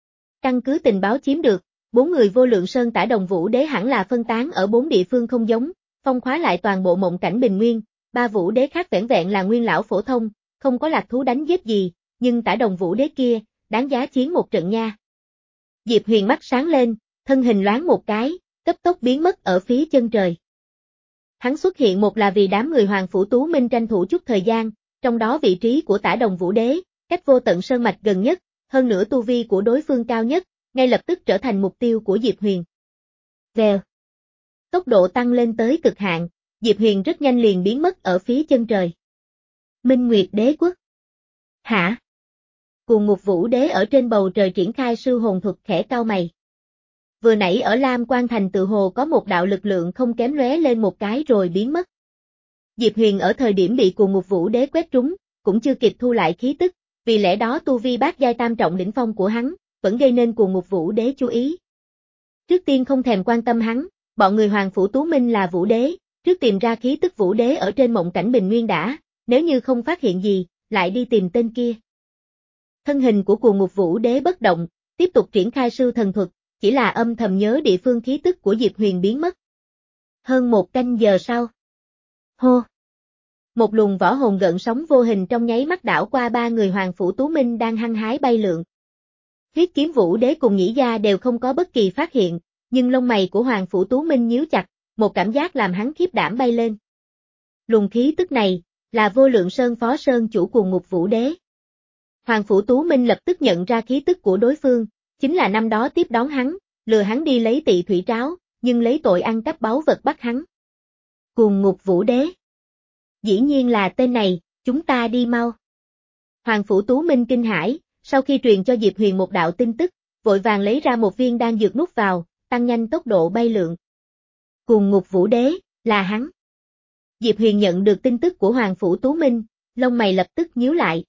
Căn cứ tình báo chiếm được, bốn người Vô Lượng Sơn Tả Đồng Vũ Đế hẳn là phân tán ở bốn địa phương không giống, phong khóa lại toàn bộ Mộng Cảnh Bình Nguyên, ba Vũ Đế khác vẻn vẹn là nguyên lão phổ thông, không có lạc thú đánh giết gì, nhưng Tả Đồng Vũ Đế kia, đáng giá chiến một trận nha. Diệp Huyền mắt sáng lên, thân hình loáng một cái, cấp tốc biến mất ở phía chân trời. Hắn xuất hiện một là vì đám người Hoàng Phủ Tú Minh tranh thủ chút thời gian, trong đó vị trí của Tả Đồng Vũ Đế, cách Vô Tận Sơn Mạch gần nhất, hơn nữa tu vi của đối phương cao nhất, ngay lập tức trở thành mục tiêu của Diệp Huyền. Vèo. Tốc độ tăng lên tới cực hạn, Diệp Huyền rất nhanh liền biến mất ở phía chân trời. Minh Nguyệt Đế Quốc. Hả? Cùng một Vũ Đế ở trên bầu trời triển khai sư hồn thuật khẽ cau mày. Vừa nãy ở Lam Quan Thành tự hồ có một đạo lực lượng không kém lóe lên một cái rồi biến mất. Diệp Huyền ở thời điểm bị Cùng một Vũ Đế quét trúng, cũng chưa kịp thu lại khí tức, vì lẽ đó tu vi bát giai tam trọng đỉnh phong của hắn, vẫn gây nên Cùng một Vũ Đế chú ý. Trước tiên không thèm quan tâm hắn, bọn người Hoàng Phủ Tú Minh là Vũ Đế, trước tìm ra khí tức Vũ Đế ở trên Mộng Cảnh Bình Nguyên đã, nếu như không phát hiện gì, lại đi tìm tên kia. Thân hình của Cùng một Vũ Đế bất động, tiếp tục triển khai sư thần thuật, chỉ là âm thầm nhớ địa phương khí tức của Diệp Huyền biến mất. Hơn một canh giờ sau. Hô! Một luồng võ hồn gợn sóng vô hình trong nháy mắt đảo qua ba người Hoàng Phủ Tú Minh đang hăng hái bay lượn. Huyết Kiếm Vũ Đế cùng Nhĩ Gia đều không có bất kỳ phát hiện, nhưng lông mày của Hoàng Phủ Tú Minh nhíu chặt, một cảm giác làm hắn khiếp đảm bay lên. Luồng khí tức này, là Vô Lượng Sơn Phó Sơn chủ Cùng một Vũ Đế. Hoàng Phủ Tú Minh lập tức nhận ra khí tức của đối phương, chính là năm đó tiếp đón hắn, lừa hắn đi lấy Tị Thủy Tráo, nhưng lấy tội ăn cắp báu vật bắt hắn. Cùng một Vũ Đế. Dĩ nhiên là tên này, chúng ta đi mau. Hoàng Phủ Tú Minh kinh hãi, sau khi truyền cho Diệp Huyền một đạo tin tức, vội vàng lấy ra một viên đan dược nuốt vào, tăng nhanh tốc độ bay lượn. Cùng một Vũ Đế, là hắn. Diệp Huyền nhận được tin tức của Hoàng Phủ Tú Minh, lông mày lập tức nhíu lại.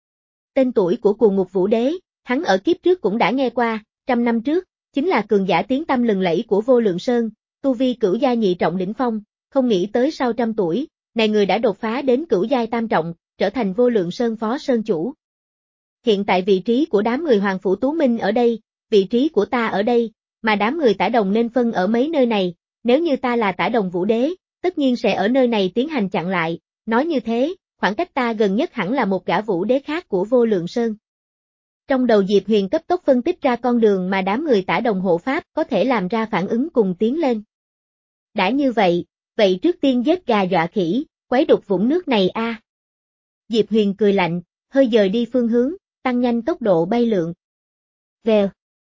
Tên tuổi của Cùng một Vũ Đế, hắn ở kiếp trước cũng đã nghe qua, trăm năm trước, chính là cường giả tiếng tăm lừng lẫy của Vô Lượng Sơn, tu vi cửu giai nhị trọng đỉnh phong, không nghĩ tới sau trăm tuổi, này người đã đột phá đến cửu giai tam trọng, trở thành Vô Lượng Sơn Phó Sơn chủ. Hiện tại vị trí của đám người Hoàng Phủ Tú Minh ở đây, vị trí của ta ở đây, mà đám người Tả Đồng nên phân ở mấy nơi này, nếu như ta là Tả Đồng Vũ Đế, tất nhiên sẽ ở nơi này tiến hành chặn lại, nói như thế, khoảng cách ta gần nhất hẳn là một gã Vũ Đế khác của Vô Lượng Sơn. Trong đầu Diệp Huyền cấp tốc phân tích ra con đường mà đám người Tả Đồng hộ pháp có thể làm ra phản ứng cùng tiến lên. Đã như vậy, vậy trước tiên giết gà dọa khỉ, quấy đục vũng nước này a. À. Diệp Huyền cười lạnh, hơi dời đi phương hướng, tăng nhanh tốc độ bay lượn. Vèo.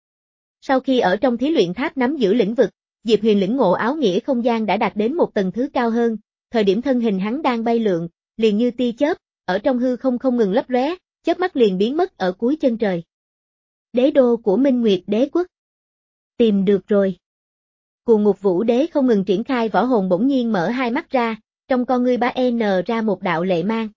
Sau khi ở trong thí luyện tháp nắm giữ lĩnh vực, Diệp Huyền lĩnh ngộ áo nghĩa không gian đã đạt đến một tầng thứ cao hơn, thời điểm thân hình hắn đang bay lượn, liền như tia chớp, ở trong hư không không ngừng lấp lóe, chớp mắt liền biến mất ở cuối chân trời. Đế đô của Minh Nguyệt Đế Quốc. Tìm được rồi. Cùng một Vũ Đế không ngừng triển khai võ hồn bỗng nhiên mở hai mắt ra, trong con ngươi ba N ra một đạo lệ mang.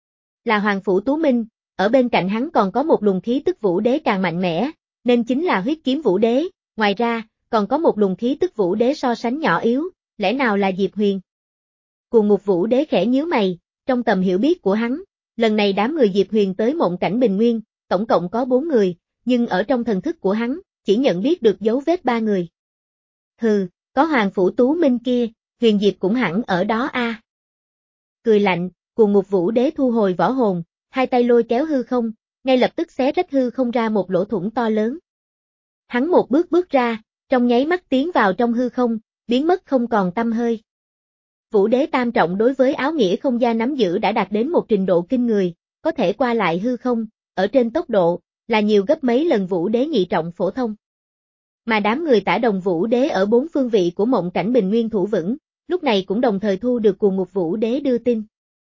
Là Hoàng Phủ Tú Minh, ở bên cạnh hắn còn có một luồng khí tức Vũ Đế càng mạnh mẽ, nên chính là Huyết Kiếm Vũ Đế, ngoài ra, còn có một luồng khí tức Vũ Đế so sánh nhỏ yếu, lẽ nào là Diệp Huyền? Cùng một Vũ Đế khẽ nhíu mày, trong tầm hiểu biết của hắn, lần này đám người Diệp Huyền tới Mộng Cảnh Bình Nguyên, tổng cộng có bốn người, nhưng ở trong thần thức của hắn, chỉ nhận biết được dấu vết ba người. Hừ, có Hoàng Phủ Tú Minh kia, Huyền Diệp cũng hẳn ở đó a. À. Cười lạnh, Cuồng Ngục Vũ Đế thu hồi võ hồn, hai tay lôi kéo hư không, ngay lập tức xé rách hư không ra một lỗ thủng to lớn. Hắn một bước bước ra, trong nháy mắt tiến vào trong hư không, biến mất không còn tăm hơi. Vũ Đế tam trọng đối với áo nghĩa không gian nắm giữ đã đạt đến một trình độ kinh người, có thể qua lại hư không, ở trên tốc độ, là nhiều gấp mấy lần Vũ Đế nhị trọng phổ thông. Mà đám người Tả Đồng Vũ Đế ở bốn phương vị của mộng cảnh bình nguyên thủ vững, lúc này cũng đồng thời thu được Cuồng Ngục Vũ Đế đưa tin.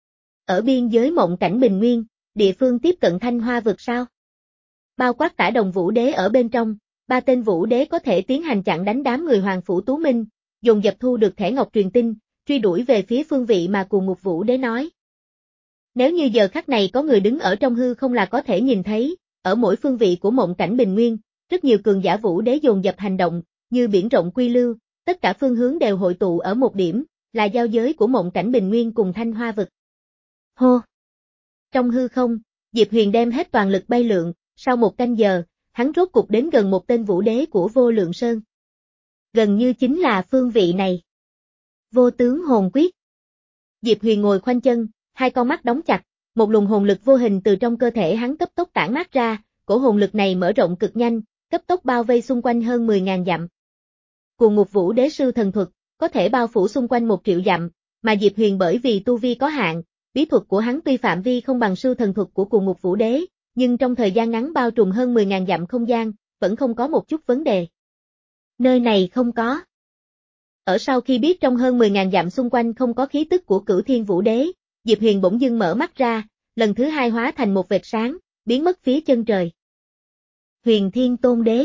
Ở biên giới mộng cảnh bình nguyên, địa phương tiếp cận Thanh Hoa vực sao? Bao quát Tả Đồng Vũ Đế ở bên trong, ba tên Vũ Đế có thể tiến hành chặn đánh đám người Hoàng Phủ Tú Minh, dồn dập thu được thẻ ngọc truyền tin, truy đuổi về phía phương vị mà Cuồng Ngục Vũ Đế nói. Nếu như giờ khắc này có người đứng ở trong hư không là có thể nhìn thấy, ở mỗi phương vị của mộng cảnh bình nguyên, rất nhiều cường giả Vũ Đế dồn dập hành động, như biển rộng quy lưu, tất cả phương hướng đều hội tụ ở một điểm, là giao giới của mộng cảnh bình nguyên cùng Thanh Hoa vực. Hô! Trong hư không, Diệp Huyền đem hết toàn lực bay lượn, sau một canh giờ, hắn rốt cục đến gần một tên Vũ Đế của Vô Lượng Sơn. Gần như chính là phương vị này. Vô tướng hồn quyết. Diệp Huyền ngồi khoanh chân, hai con mắt đóng chặt, một luồng hồn lực vô hình từ trong cơ thể hắn cấp tốc tản mát ra, cổ hồn lực này mở rộng cực nhanh, cấp tốc bao vây xung quanh hơn mười nghìn dặm. Cuồng Ngục Vũ Đế sư thần thuật, có thể bao phủ xung quanh một triệu dặm, mà Diệp Huyền bởi vì tu vi có hạn, bí thuật của hắn tuy phạm vi không bằng sư thần thuật của Cuồng Ngục Vũ Đế, nhưng trong thời gian ngắn bao trùm hơn mười nghìn dặm không gian, vẫn không có một chút vấn đề. Nơi này không có. Ở sau khi biết trong hơn mười nghìn dặm xung quanh không có khí tức của Cửu Thiên Vũ Đế, Diệp Huyền bỗng dưng mở mắt ra, lần thứ hai hóa thành một vệt sáng, biến mất phía chân trời. Huyền Thiên Tôn Đế.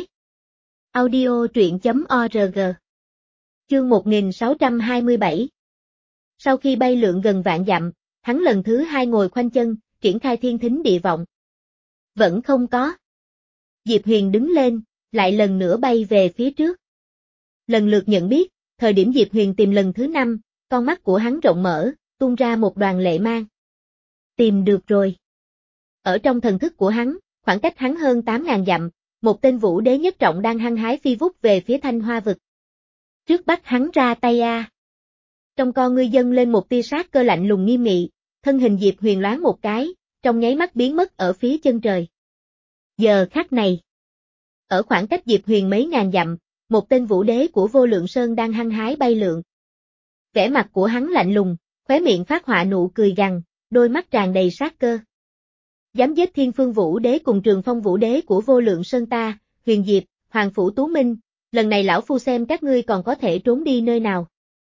Audio truyện chấm org. Chương một nghìn sáu trăm hai mươi bảy. Sau khi bay lượn gần vạn dặm, hắn lần thứ hai ngồi khoanh chân, triển khai thiên thính địa vọng. Vẫn không có. Diệp Huyền đứng lên, lại lần nữa bay về phía trước. Lần lượt nhận biết, thời điểm Diệp Huyền tìm lần thứ năm, con mắt của hắn rộng mở, tuôn ra một đoàn lệ mang. Tìm được rồi. Ở trong thần thức của hắn, khoảng cách hắn hơn tám nghìn dặm, một tên Vũ Đế nhất trọng đang hăng hái phi vút về phía Thanh Hoa vực. Trước bắt hắn ra tay a. Trong con ngươi dâng lên một tia sát cơ lạnh lùng nghiêm nghị, thân hình Diệp Huyền loáng một cái, trong nháy mắt biến mất ở phía chân trời. Giờ khắc này, ở khoảng cách Diệp Huyền mấy ngàn dặm, một tên Vũ Đế của Vô Lượng Sơn đang hăng hái bay lượn. Vẻ mặt của hắn lạnh lùng, khóe miệng phát họa nụ cười gằn, đôi mắt tràn đầy sát cơ. Dám giết Thiên Phương Vũ Đế cùng Trường Phong Vũ Đế của Vô Lượng Sơn ta, Huyền Diệp, Hoàng Phủ Tú Minh, lần này lão phu xem các ngươi còn có thể trốn đi nơi nào.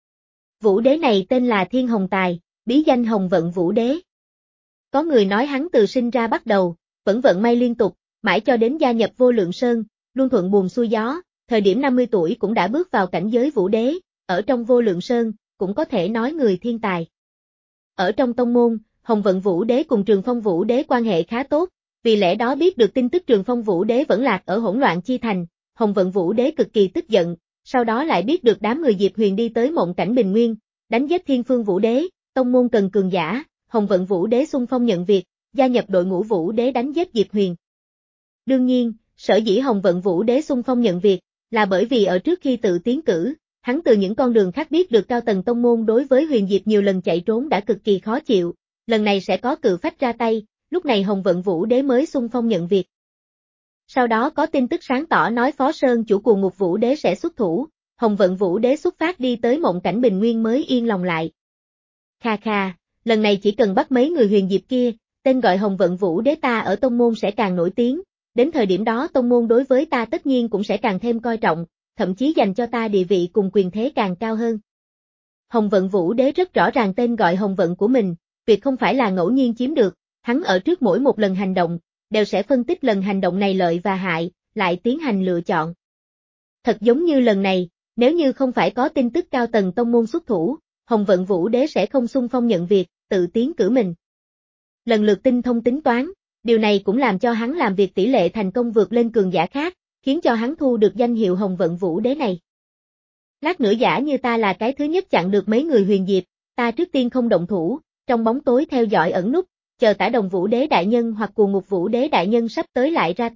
Vũ Đế này tên là Thiên Hồng Tài, bí danh Hồng Vận Vũ Đế. Có người nói hắn từ sinh ra bắt đầu, vẫn vận may liên tục, mãi cho đến gia nhập Vô Lượng Sơn, luôn thuận buồm xuôi gió, thời điểm năm mươi tuổi cũng đã bước vào cảnh giới Vũ Đế, ở trong Vô Lượng Sơn, cũng có thể nói người thiên tài. Ở trong tông môn, Hồng Vận Vũ Đế cùng Trường Phong Vũ Đế quan hệ khá tốt, vì lẽ đó biết được tin tức Trường Phong Vũ Đế vẫn lạc ở hỗn loạn chi thành, Hồng Vận Vũ Đế cực kỳ tức giận, sau đó lại biết được đám người Diệp Huyền đi tới mộng cảnh bình nguyên, đánh giết Thiên Phương Vũ Đế, tông môn cần cường giả, Hồng Vận Vũ Đế xung phong nhận việc, gia nhập đội ngũ Vũ Đế đánh giết Diệp Huyền. Đương nhiên, sở dĩ Hồng Vận Vũ Đế xung phong nhận việc, là bởi vì ở trước khi tự tiến cử, hắn từ những con đường khác biết được cao tầng tông môn đối với Huyền Diệp nhiều lần chạy trốn đã cực kỳ khó chịu, lần này sẽ có cự phách ra tay, lúc này Hồng Vận Vũ Đế mới xung phong nhận việc. Sau đó có tin tức sáng tỏ nói Phó Sơn chủ Cuồng Ngục Vũ Đế sẽ xuất thủ, Hồng Vận Vũ Đế xuất phát đi tới mộng cảnh bình nguyên mới yên lòng lại. Kha kha, lần này chỉ cần bắt mấy người Huyền Diệp kia, tên gọi Hồng Vận Vũ Đế ta ở tông môn sẽ càng nổi tiếng, đến thời điểm đó tông môn đối với ta tất nhiên cũng sẽ càng thêm coi trọng, thậm chí dành cho ta địa vị cùng quyền thế càng cao hơn. Hồng Vận Vũ Đế rất rõ ràng tên gọi Hồng Vận của mình, việc không phải là ngẫu nhiên chiếm được, hắn ở trước mỗi một lần hành động, đều sẽ phân tích lần hành động này lợi và hại, lại tiến hành lựa chọn. Thật giống như lần này, nếu như không phải có tin tức cao tầng tông môn xuất thủ, Hồng Vận Vũ Đế sẽ không xung phong nhận việc, tự tiến cử mình. Lần lượt tinh thông tính toán, điều này cũng làm cho hắn làm việc tỷ lệ thành công vượt lên cường giả khác, khiến cho hắn thu được danh hiệu Hồng Vận Vũ Đế này. Lát nữa giả như ta là cái thứ nhất chặn được mấy người Huyền Diệp, ta trước tiên không động thủ, trong bóng tối theo dõi ẩn núp, chờ Tả Đồng Vũ Đế đại nhân hoặc Cuồng Ngục Vũ Đế đại nhân sắp tới lại ra tay,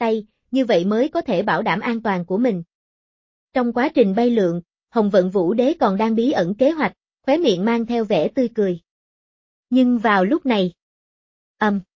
như vậy mới có thể bảo đảm an toàn của mình. Trong quá trình bay lượn, Hồng Vận Vũ Đế còn đang bí ẩn kế hoạch, khóe miệng mang theo vẻ tươi cười. Nhưng vào lúc này, ầm, um,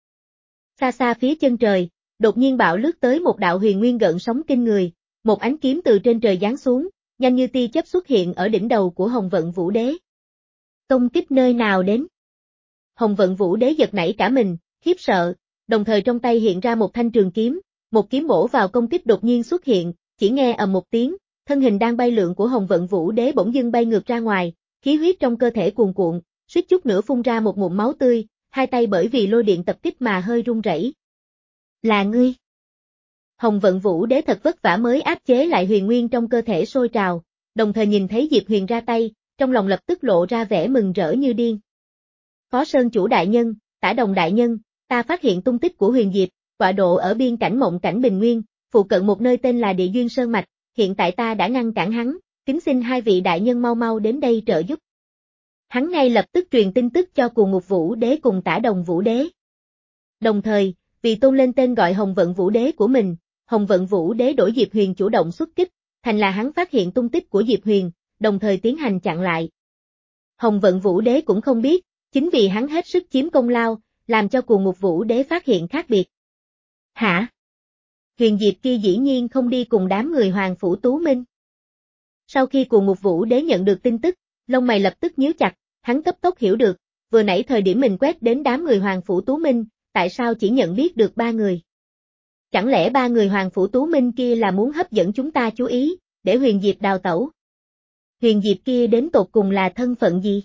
xa xa phía chân trời, đột nhiên bão lướt tới một đạo huyền nguyên gợn sóng kinh người, một ánh kiếm từ trên trời giáng xuống, nhanh như tia chớp xuất hiện ở đỉnh đầu của Hồng Vận Vũ Đế. Công kích nơi nào đến? Hồng Vận Vũ Đế giật nảy cả mình, khiếp sợ, đồng thời trong tay hiện ra một thanh trường kiếm, một kiếm bổ vào công kích đột nhiên xuất hiện, chỉ nghe ầm một tiếng, thân hình đang bay lượn của Hồng Vận Vũ Đế bỗng dưng bay ngược ra ngoài, khí huyết trong cơ thể cuồn cuộn, suýt chút nữa phun ra một ngụm máu tươi, hai tay bởi vì lôi điện tập kích mà hơi run rẩy. Là ngươi? Hồng Vận Vũ Đế thật vất vả mới áp chế lại huyền nguyên trong cơ thể sôi trào, đồng thời nhìn thấy Diệp Huyền ra tay, trong lòng lập tức lộ ra vẻ mừng rỡ như điên. Phó Sơn Chủ đại nhân, Tả Đồng đại nhân, ta phát hiện tung tích của Huyền Diệp, tọa độ ở biên cảnh Mộng Cảnh Bình Nguyên, phụ cận một nơi tên là Địa Duyên Sơn Mạch, hiện tại ta đã ngăn cản hắn, kính xin hai vị đại nhân mau mau đến đây trợ giúp. Hắn ngay lập tức truyền tin tức cho Cù Ngục Vũ Đế cùng Tả Đồng Vũ Đế. Đồng thời, vì tôn lên tên gọi Hồng Vận Vũ Đế của mình, Hồng Vận Vũ Đế đổi Diệp Huyền chủ động xuất kích, thành là hắn phát hiện tung tích của Diệp Huyền, đồng thời tiến hành chặn lại. Hồng Vận Vũ Đế cũng không biết, chính vì hắn hết sức chiếm công lao, làm cho Cù Ngục Vũ Đế phát hiện khác biệt. Hả? Huyền Diệp kia dĩ nhiên không đi cùng đám người Hoàng Phủ Tú Minh. Sau khi Cù Ngục Vũ Đế nhận được tin tức, lông mày lập tức nhíu chặt, hắn cấp tốc hiểu được, vừa nãy thời điểm mình quét đến đám người Hoàng Phủ Tú Minh, tại sao chỉ nhận biết được ba người? Chẳng lẽ ba người Hoàng Phủ Tú Minh kia là muốn hấp dẫn chúng ta chú ý, để Huyền Diệp đào tẩu? Huyền Diệp kia đến tột cùng là thân phận gì?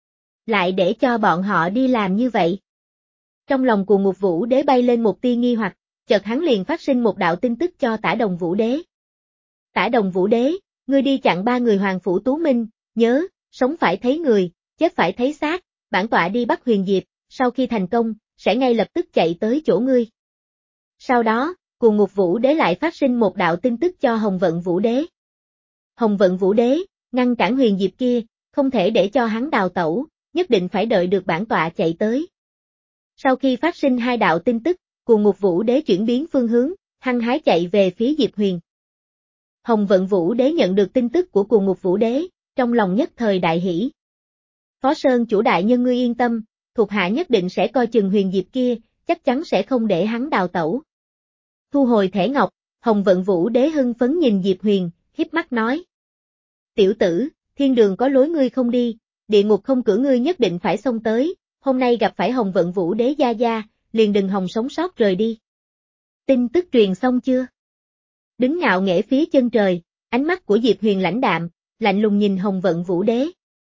Lại để cho bọn họ đi làm như vậy? Trong lòng Cù Ngục Vũ Đế bay lên một tia nghi hoặc, chợt hắn liền phát sinh một đạo tin tức cho Tả Đồng Vũ Đế. Tả Đồng Vũ Đế, ngươi đi chặn ba người Hoàng Phủ Tú Minh, nhớ, sống phải thấy người, chết phải thấy xác, bản tọa đi bắt Huyền Diệp, sau khi thành công, sẽ ngay lập tức chạy tới chỗ ngươi. Sau đó, Cù Ngục Vũ Đế lại phát sinh một đạo tin tức cho Hồng Vận Vũ Đế. Hồng Vận Vũ Đế, ngăn cản Huyền Diệp kia, không thể để cho hắn đào tẩu, nhất định phải đợi được bản tọa chạy tới. Sau khi phát sinh hai đạo tin tức, Cù Ngục Vũ Đế chuyển biến phương hướng, hăng hái chạy về phía Diệp Huyền. Hồng Vận Vũ Đế nhận được tin tức của Cù Ngục Vũ Đế, trong lòng nhất thời đại hỉ. Phó Sơn Chủ đại nhân ngươi yên tâm, thuộc hạ nhất định sẽ coi chừng Huyền Diệp kia, chắc chắn sẽ không để hắn đào tẩu. Thu hồi thẻ ngọc, Hồng Vận Vũ Đế hưng phấn nhìn Diệp Huyền, hiếp mắt nói. Tiểu tử, thiên đường có lối ngươi không đi, địa ngục không cửa ngươi nhất định phải xông tới, hôm nay gặp phải Hồng Vận Vũ Đế gia gia, liền đừng hòng sống sót rời đi. Tin tức truyền xong chưa? Đứng ngạo nghễ phía chân trời, ánh mắt của Diệp Huyền lãnh đạm, lạnh lùng nhìn Hồng Vận Vũ Đế.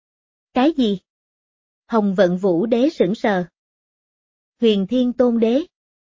Cái gì? Hồng Vận Vũ Đế sững sờ. Huyền Thiên Tôn Đế.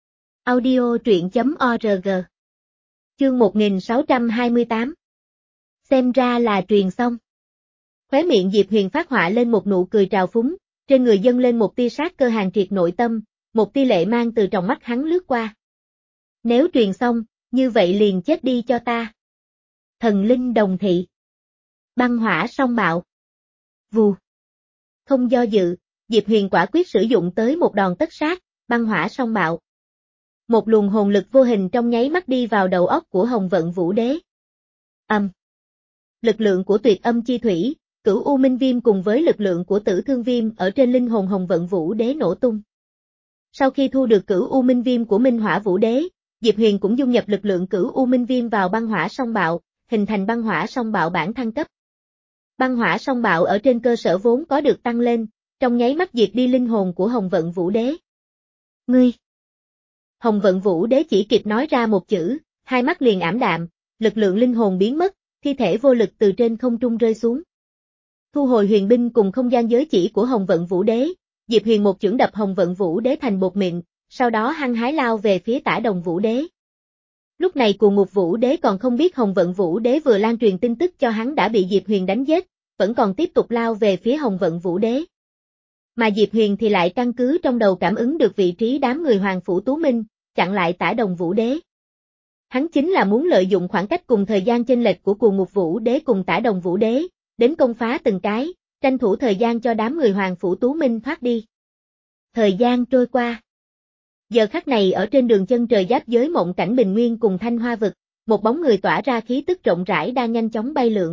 Audio truyện chấm org. Chương một nghìn sáu trăm hai mươi tám. Xem ra là truyền xong. Khóe miệng Diệp Huyền phát họa lên một nụ cười trào phúng, trên người dâng lên một tia sát cơ hàng triệt nội tâm, một tia lệ mang từ trong mắt hắn lướt qua. Nếu truyền xong, như vậy liền chết đi cho ta. Thần linh đồng thị. Băng hỏa song bạo. Vù. Không do dự, Diệp Huyền quả quyết sử dụng tới một đòn tất sát, băng hỏa song bạo. Một luồng hồn lực vô hình trong nháy mắt đi vào đầu óc của Hồng Vận Vũ Đế. Âm. Lực lượng của Tuyệt Âm Chi Thủy, Cửu U Minh Viêm cùng với lực lượng của Tử Thương Viêm ở trên linh hồn Hồng Vận Vũ Đế nổ tung. Sau khi thu được Cửu U Minh Viêm của Minh Hỏa Vũ Đế, Diệp Huyền cũng dung nhập lực lượng Cửu U Minh Viêm vào băng hỏa song bạo, hình thành băng hỏa song bạo bản thăng cấp. Băng hỏa song bạo ở trên cơ sở vốn có được tăng lên, trong nháy mắt diệt đi linh hồn của Hồng Vận Vũ Đế. Ngươi! Hồng Vận Vũ Đế chỉ kịp nói ra một chữ, hai mắt liền ảm đạm, lực lượng linh hồn biến mất, thi thể vô lực từ trên không trung rơi xuống. Thu hồi huyền binh cùng không gian giới chỉ của Hồng Vận Vũ Đế, Diệp Huyền một chưởng đập Hồng Vận Vũ Đế thành bột mịn, sau đó hăng hái lao về phía Tả Đồng Vũ Đế. Lúc này Cù Ngục Vũ Đế còn không biết Hồng Vận Vũ Đế vừa lan truyền tin tức cho hắn đã bị Diệp Huyền đánh giết, vẫn còn tiếp tục lao về phía Hồng Vận Vũ Đế. Mà Diệp Huyền thì lại căn cứ trong đầu cảm ứng được vị trí đám người Hoàng Phủ Tú Minh, chặn lại Tả Đồng Vũ Đế. Hắn chính là muốn lợi dụng khoảng cách cùng thời gian chênh lệch của Cù Ngục Vũ Đế cùng Tả Đồng Vũ Đế, đến công phá từng cái, tranh thủ thời gian cho đám người Hoàng Phủ Tú Minh thoát đi. Thời gian trôi qua. Giờ khắc này ở trên đường chân trời giáp giới mộng cảnh bình nguyên cùng Thanh Hoa vực, một bóng người tỏa ra khí tức rộng rãi đang nhanh chóng bay lượn.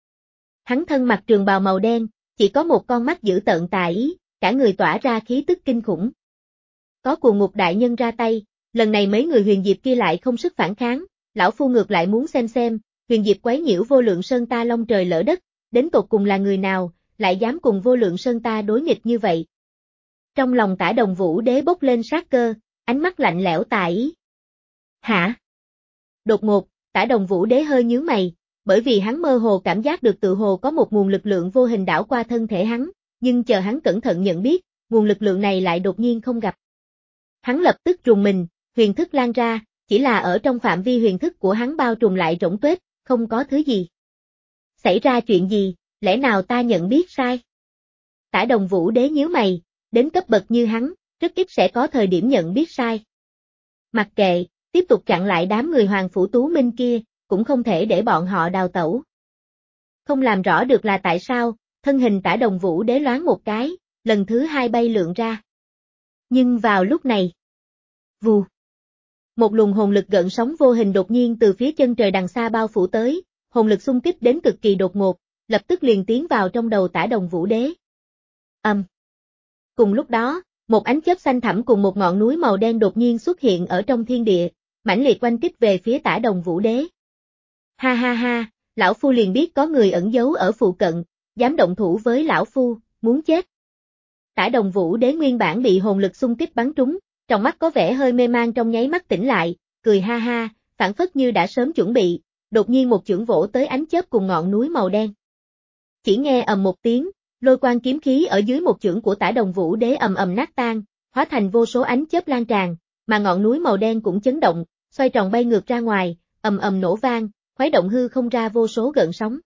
Hắn thân mặc trường bào màu đen, chỉ có một con mắt dữ tợn tà ý, cả người tỏa ra khí tức kinh khủng. Có Cuồng Ngục đại nhân ra tay, lần này mấy người Huyền Diệp kia lại không sức phản kháng, lão phu ngược lại muốn xem xem, Huyền Diệp quấy nhiễu Vô Lượng Sơn ta long trời lỡ đất, đến tột cùng là người nào, lại dám cùng Vô Lượng Sơn ta đối nghịch như vậy. Trong lòng Tả Đồng Vũ Đế bốc lên sát cơ, ánh mắt lạnh lẽo tà ý. Hả? Đột ngột, Tả Đồng Vũ Đế hơi nhướng mày, bởi vì hắn mơ hồ cảm giác được tự hồ có một nguồn lực lượng vô hình đảo qua thân thể hắn, nhưng chờ hắn cẩn thận nhận biết, nguồn lực lượng này lại đột nhiên không gặp. Hắn lập tức rùng mình, huyền thức lan ra, chỉ là ở trong phạm vi huyền thức của hắn bao trùm lại rỗng tuếch, không có thứ gì. Xảy ra chuyện gì, lẽ nào ta nhận biết sai? Tả Đồng Vũ Đế nhíu mày, đến cấp bậc như hắn, rất ít sẽ có thời điểm nhận biết sai. Mặc kệ, tiếp tục chặn lại đám người Hoàng Phủ Tú Minh kia, cũng không thể để bọn họ đào tẩu. Không làm rõ được là tại sao, thân hình Tả Đồng Vũ Đế loáng một cái, lần thứ hai bay lượn ra. Nhưng vào lúc này, vù, một luồng hồn lực gợn sóng vô hình đột nhiên từ phía chân trời đằng xa bao phủ tới, hồn lực xung kích đến cực kỳ đột ngột, lập tức liền tiến vào trong đầu Tả Đồng Vũ Đế. Ầm. Um. Cùng lúc đó, một ánh chớp xanh thẳm cùng một ngọn núi màu đen đột nhiên xuất hiện ở trong thiên địa, mãnh liệt oanh kích về phía Tả Đồng Vũ Đế. Ha ha ha, lão phu liền biết có người ẩn giấu ở phụ cận, dám động thủ với lão phu, muốn chết. Tả Đồng Vũ Đế nguyên bản bị hồn lực xung kích bắn trúng, trong mắt có vẻ hơi mê man trong nháy mắt tỉnh lại, cười ha ha, phản phất như đã sớm chuẩn bị, đột nhiên một chưởng vỗ tới ánh chớp cùng ngọn núi màu đen. Chỉ nghe ầm một tiếng, lôi quang kiếm khí ở dưới một chưởng của Tả Đồng Vũ Đế ầm ầm nát tan, hóa thành vô số ánh chớp lan tràn, mà ngọn núi màu đen cũng chấn động, xoay tròn bay ngược ra ngoài, ầm ầm nổ vang, khuấy động hư không ra vô số gợn sóng.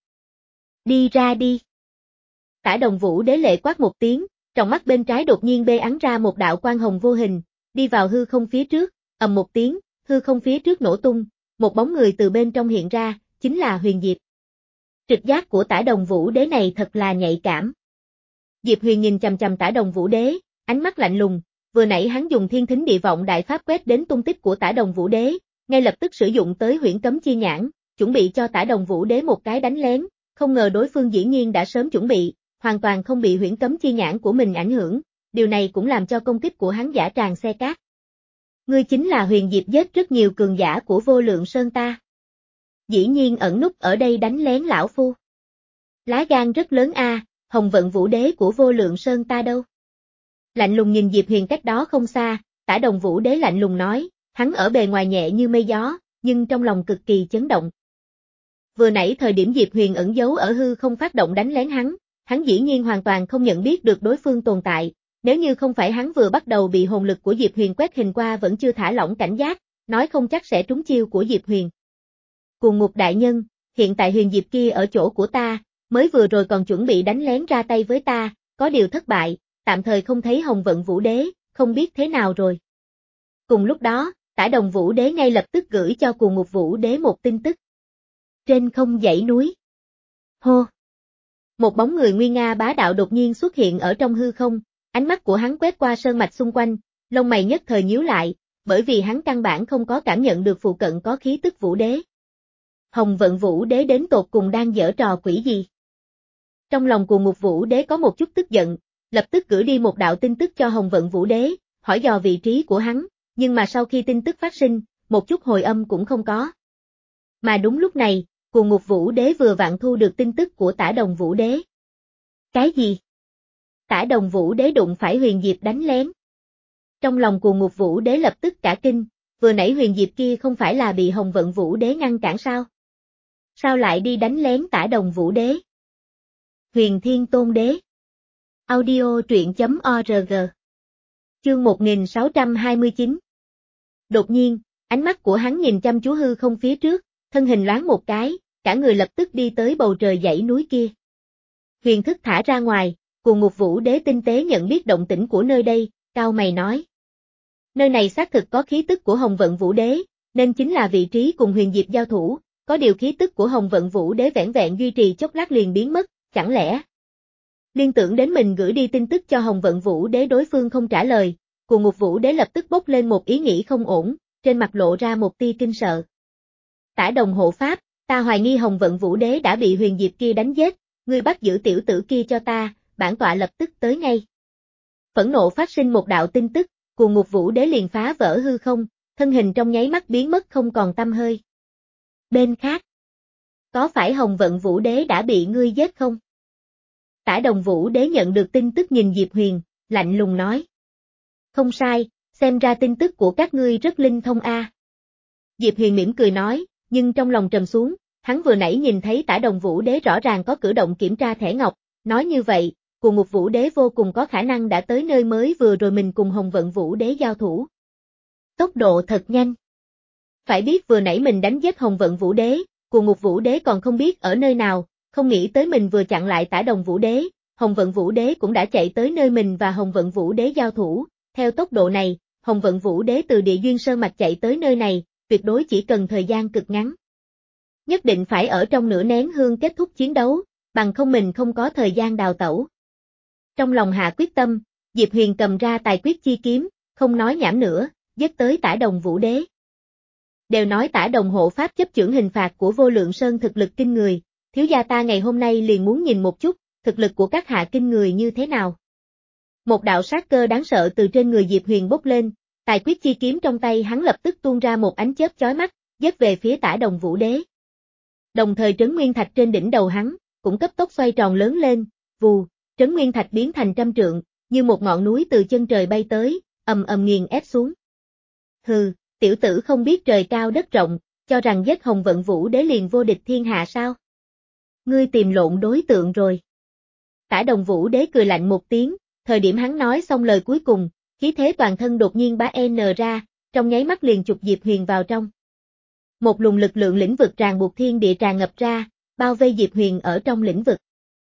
Đi ra đi. Tả Đồng Vũ Đế lệ quát một tiếng, trong mắt bên trái đột nhiên bê ắn ra một đạo quang hồng vô hình, đi vào hư không phía trước, ầm một tiếng, hư không phía trước nổ tung, một bóng người từ bên trong hiện ra, chính là Huyền Diệp. Trực giác của Tả Đồng Vũ Đế này thật là nhạy cảm. Diệp Huyền nhìn chằm chằm Tả Đồng Vũ Đế, ánh mắt lạnh lùng, vừa nãy hắn dùng Thiên Thính Địa Vọng đại pháp quét đến tung tích của Tả Đồng Vũ Đế, ngay lập tức sử dụng tới Huyễn Cấm Chi Nhãn, chuẩn bị cho Tả Đồng Vũ Đế một cái đánh lén, không ngờ đối phương dĩ nhiên đã sớm chuẩn bị, hoàn toàn không bị Huyễn Cấm Chi Nhãn của mình ảnh hưởng, điều này cũng làm cho công kích của hắn giả tràn xe cát. Ngươi chính là Huyền Diệp giết rất nhiều cường giả của Vô Lượng Sơn ta. Dĩ nhiên ẩn núp ở đây đánh lén lão phu. Lá gan rất lớn a, Hồng Vận Vũ Đế của Vô Lượng Sơn ta đâu? Lạnh lùng nhìn Diệp Huyền cách đó không xa, Tả Đồng Vũ Đế lạnh lùng nói, hắn ở bề ngoài nhẹ như mây gió, nhưng trong lòng cực kỳ chấn động. Vừa nãy thời điểm Diệp Huyền ẩn giấu ở hư không phát động đánh lén hắn, hắn dĩ nhiên hoàn toàn không nhận biết được đối phương tồn tại, nếu như không phải hắn vừa bắt đầu bị hồn lực của Diệp Huyền quét hình qua vẫn chưa thả lỏng cảnh giác, nói không chắc sẽ trúng chiêu của Diệp Huyền. Cuồng Ngục đại nhân, hiện tại Huyền Diệp kia ở chỗ của ta, mới vừa rồi còn chuẩn bị đánh lén ra tay với ta, có điều thất bại, tạm thời không thấy Hồng Vận Vũ Đế, không biết thế nào rồi. Cùng lúc đó, Tả Đồng Vũ Đế ngay lập tức gửi cho Cuồng Ngục Vũ Đế một tin tức. Trên không dãy núi. Hô! Một bóng người nguy nga bá đạo đột nhiên xuất hiện ở trong hư không, ánh mắt của hắn quét qua sơn mạch xung quanh, lông mày nhất thời nhíu lại, bởi vì hắn căn bản không có cảm nhận được phụ cận có khí tức Vũ Đế. Hồng Vận Vũ Đế đến tột cùng đang giở trò quỷ gì? Trong lòng Cuồng Ngục Vũ Đế có một chút tức giận, lập tức gửi đi một đạo tin tức cho Hồng Vận Vũ Đế, hỏi dò vị trí của hắn, nhưng mà sau khi tin tức phát sinh, một chút hồi âm cũng không có. Mà đúng lúc này, Cuồng Ngục Vũ Đế vừa vặn thu được tin tức của Tả Đồng Vũ Đế. Cái gì? Tả Đồng Vũ Đế đụng phải Huyền Diệp đánh lén. Trong lòng Cuồng Ngục Vũ Đế lập tức cả kinh, vừa nãy Huyền Diệp kia không phải là bị Hồng Vận Vũ Đế ngăn cản sao? Sao lại đi đánh lén Tả Đồng Vũ Đế? Huyền Thiên Tôn Đế. Audio truyện chấm org. Chương một nghìn sáu trăm hai mươi chín. Đột nhiên, ánh mắt của hắn nhìn chăm chú hư không phía trước, thân hình loáng một cái, cả người lập tức đi tới bầu trời dãy núi kia. Huyền thức thả ra ngoài, Cuồng Ngục Vũ Đế tinh tế nhận biết động tĩnh của nơi đây, cao mày nói. Nơi này xác thực có khí tức của Hồng Vận Vũ Đế, nên chính là vị trí cùng Huyền Diệp giao thủ, có điều khí tức của Hồng Vận Vũ Đế vẻn vẹn duy trì chốc lát liền biến mất, chẳng lẽ? Liên tưởng đến mình gửi đi tin tức cho Hồng Vận Vũ Đế đối phương không trả lời, Cuồng Ngục Vũ Đế lập tức bốc lên một ý nghĩ không ổn, trên mặt lộ ra một tia kinh sợ. Tả Đồng hộ pháp, ta hoài nghi Hồng Vận Vũ Đế đã bị Huyền Diệp kia đánh giết, ngươi bắt giữ tiểu tử kia cho ta, bản tọa lập tức tới ngay. Phẫn nộ phát sinh một đạo tin tức, Cuồng Ngục Vũ Đế liền phá vỡ hư không, thân hình trong nháy mắt biến mất không còn tăm hơi. Bên khác, có phải Hồng Vận Vũ Đế đã bị ngươi giết không? Tả Đồng Vũ Đế nhận được tin tức nhìn Diệp Huyền, lạnh lùng nói. Không sai, xem ra tin tức của các ngươi rất linh thông a. À. Diệp Huyền mỉm cười nói, nhưng trong lòng trầm xuống, hắn vừa nãy nhìn thấy Tả Đồng Vũ Đế rõ ràng có cử động kiểm tra thẻ ngọc, nói như vậy, Cuồng Ngục Vũ Đế vô cùng có khả năng đã tới nơi mới vừa rồi mình cùng Hồng Vận Vũ Đế giao thủ. Tốc độ thật nhanh. Phải biết vừa nãy mình đánh giết Hồng Vận Vũ Đế, Cuồng Ngục Vũ Đế còn không biết ở nơi nào, không nghĩ tới mình vừa chặn lại Tả Đồng Vũ Đế, Hồng Vận Vũ Đế cũng đã chạy tới nơi mình và Hồng Vận Vũ Đế giao thủ, theo tốc độ này, Hồng Vận Vũ Đế từ Địa Duyên Sơn Mạch chạy tới nơi này, tuyệt đối chỉ cần thời gian cực ngắn. Nhất định phải ở trong nửa nén hương kết thúc chiến đấu, bằng không mình không có thời gian đào tẩu. Trong lòng hạ quyết tâm, Diệp Huyền cầm ra tài quyết chi kiếm, không nói nhảm nữa, giết tới Tả Đồng Vũ Đế. Đều nói Tả Đồng hộ pháp chấp chưởng hình phạt của Vô Lượng Sơn thực lực kinh người, thiếu gia ta ngày hôm nay liền muốn nhìn một chút, thực lực của các hạ kinh người như thế nào. Một đạo sát cơ đáng sợ từ trên người Diệp Huyền bốc lên, tài quyết chi kiếm trong tay hắn lập tức tuôn ra một ánh chớp chói mắt, giết về phía Tả Đồng Vũ Đế. Đồng thời trấn nguyên thạch trên đỉnh đầu hắn, cũng cấp tốc xoay tròn lớn lên, vù, trấn nguyên thạch biến thành trăm trượng, như một ngọn núi từ chân trời bay tới, ầm ầm nghiền ép xuống. Hừ, tiểu tử không biết trời cao đất rộng, cho rằng giết Hồng Vận Vũ Đế liền vô địch thiên hạ sao? Ngươi tìm lộn đối tượng rồi. Tả Đồng Vũ Đế cười lạnh một tiếng, thời điểm hắn nói xong lời cuối cùng, khí thế toàn thân đột nhiên bá n ra, trong nháy mắt liền chụp Diệp Huyền vào trong. Một luồng lực lượng lĩnh vực tràn buộc thiên địa tràn ngập ra, bao vây Diệp Huyền ở trong lĩnh vực.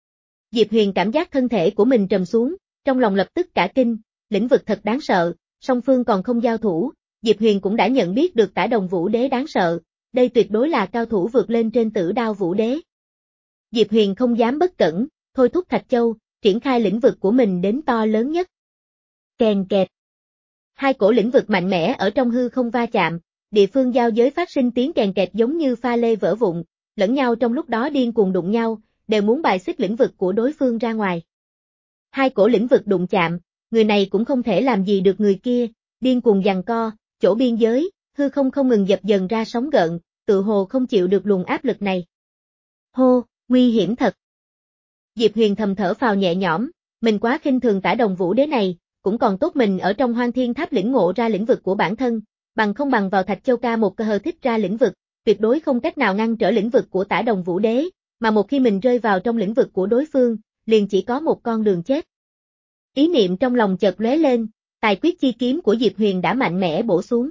Diệp Huyền cảm giác thân thể của mình trầm xuống, trong lòng lập tức cả kinh, lĩnh vực thật đáng sợ, song phương còn không giao thủ, Diệp Huyền cũng đã nhận biết được Tả Đồng Vũ Đế đáng sợ, đây tuyệt đối là cao thủ vượt lên trên Tử Đao Vũ Đế. Diệp Huyền không dám bất cẩn, thôi thúc Thạch Châu, triển khai lĩnh vực của mình đến to lớn nhất. Kèn kẹt. Hai cổ lĩnh vực mạnh mẽ ở trong hư không va chạm, địa phương giao giới phát sinh tiếng kèn kẹt giống như pha lê vỡ vụn, lẫn nhau trong lúc đó điên cuồng đụng nhau, đều muốn bài xích lĩnh vực của đối phương ra ngoài. Hai cổ lĩnh vực đụng chạm, người này cũng không thể làm gì được người kia, điên cuồng giằng co, chỗ biên giới, hư không không ngừng dập dần ra sóng gợn, tự hồ không chịu được luồng áp lực này. Hô, nguy hiểm thật. Diệp Huyền thầm thở phào nhẹ nhõm, mình quá khinh thường Tả Đồng Vũ Đế này, cũng còn tốt mình ở trong Hoang Thiên Tháp lĩnh ngộ ra lĩnh vực của bản thân, bằng không bằng vào Thạch Châu ca một cơ hờ thích ra lĩnh vực, tuyệt đối không cách nào ngăn trở lĩnh vực của Tả Đồng Vũ Đế, mà một khi mình rơi vào trong lĩnh vực của đối phương, liền chỉ có một con đường chết. Ý niệm trong lòng chợt lóe lên, tài quyết chi kiếm của Diệp Huyền đã mạnh mẽ bổ xuống.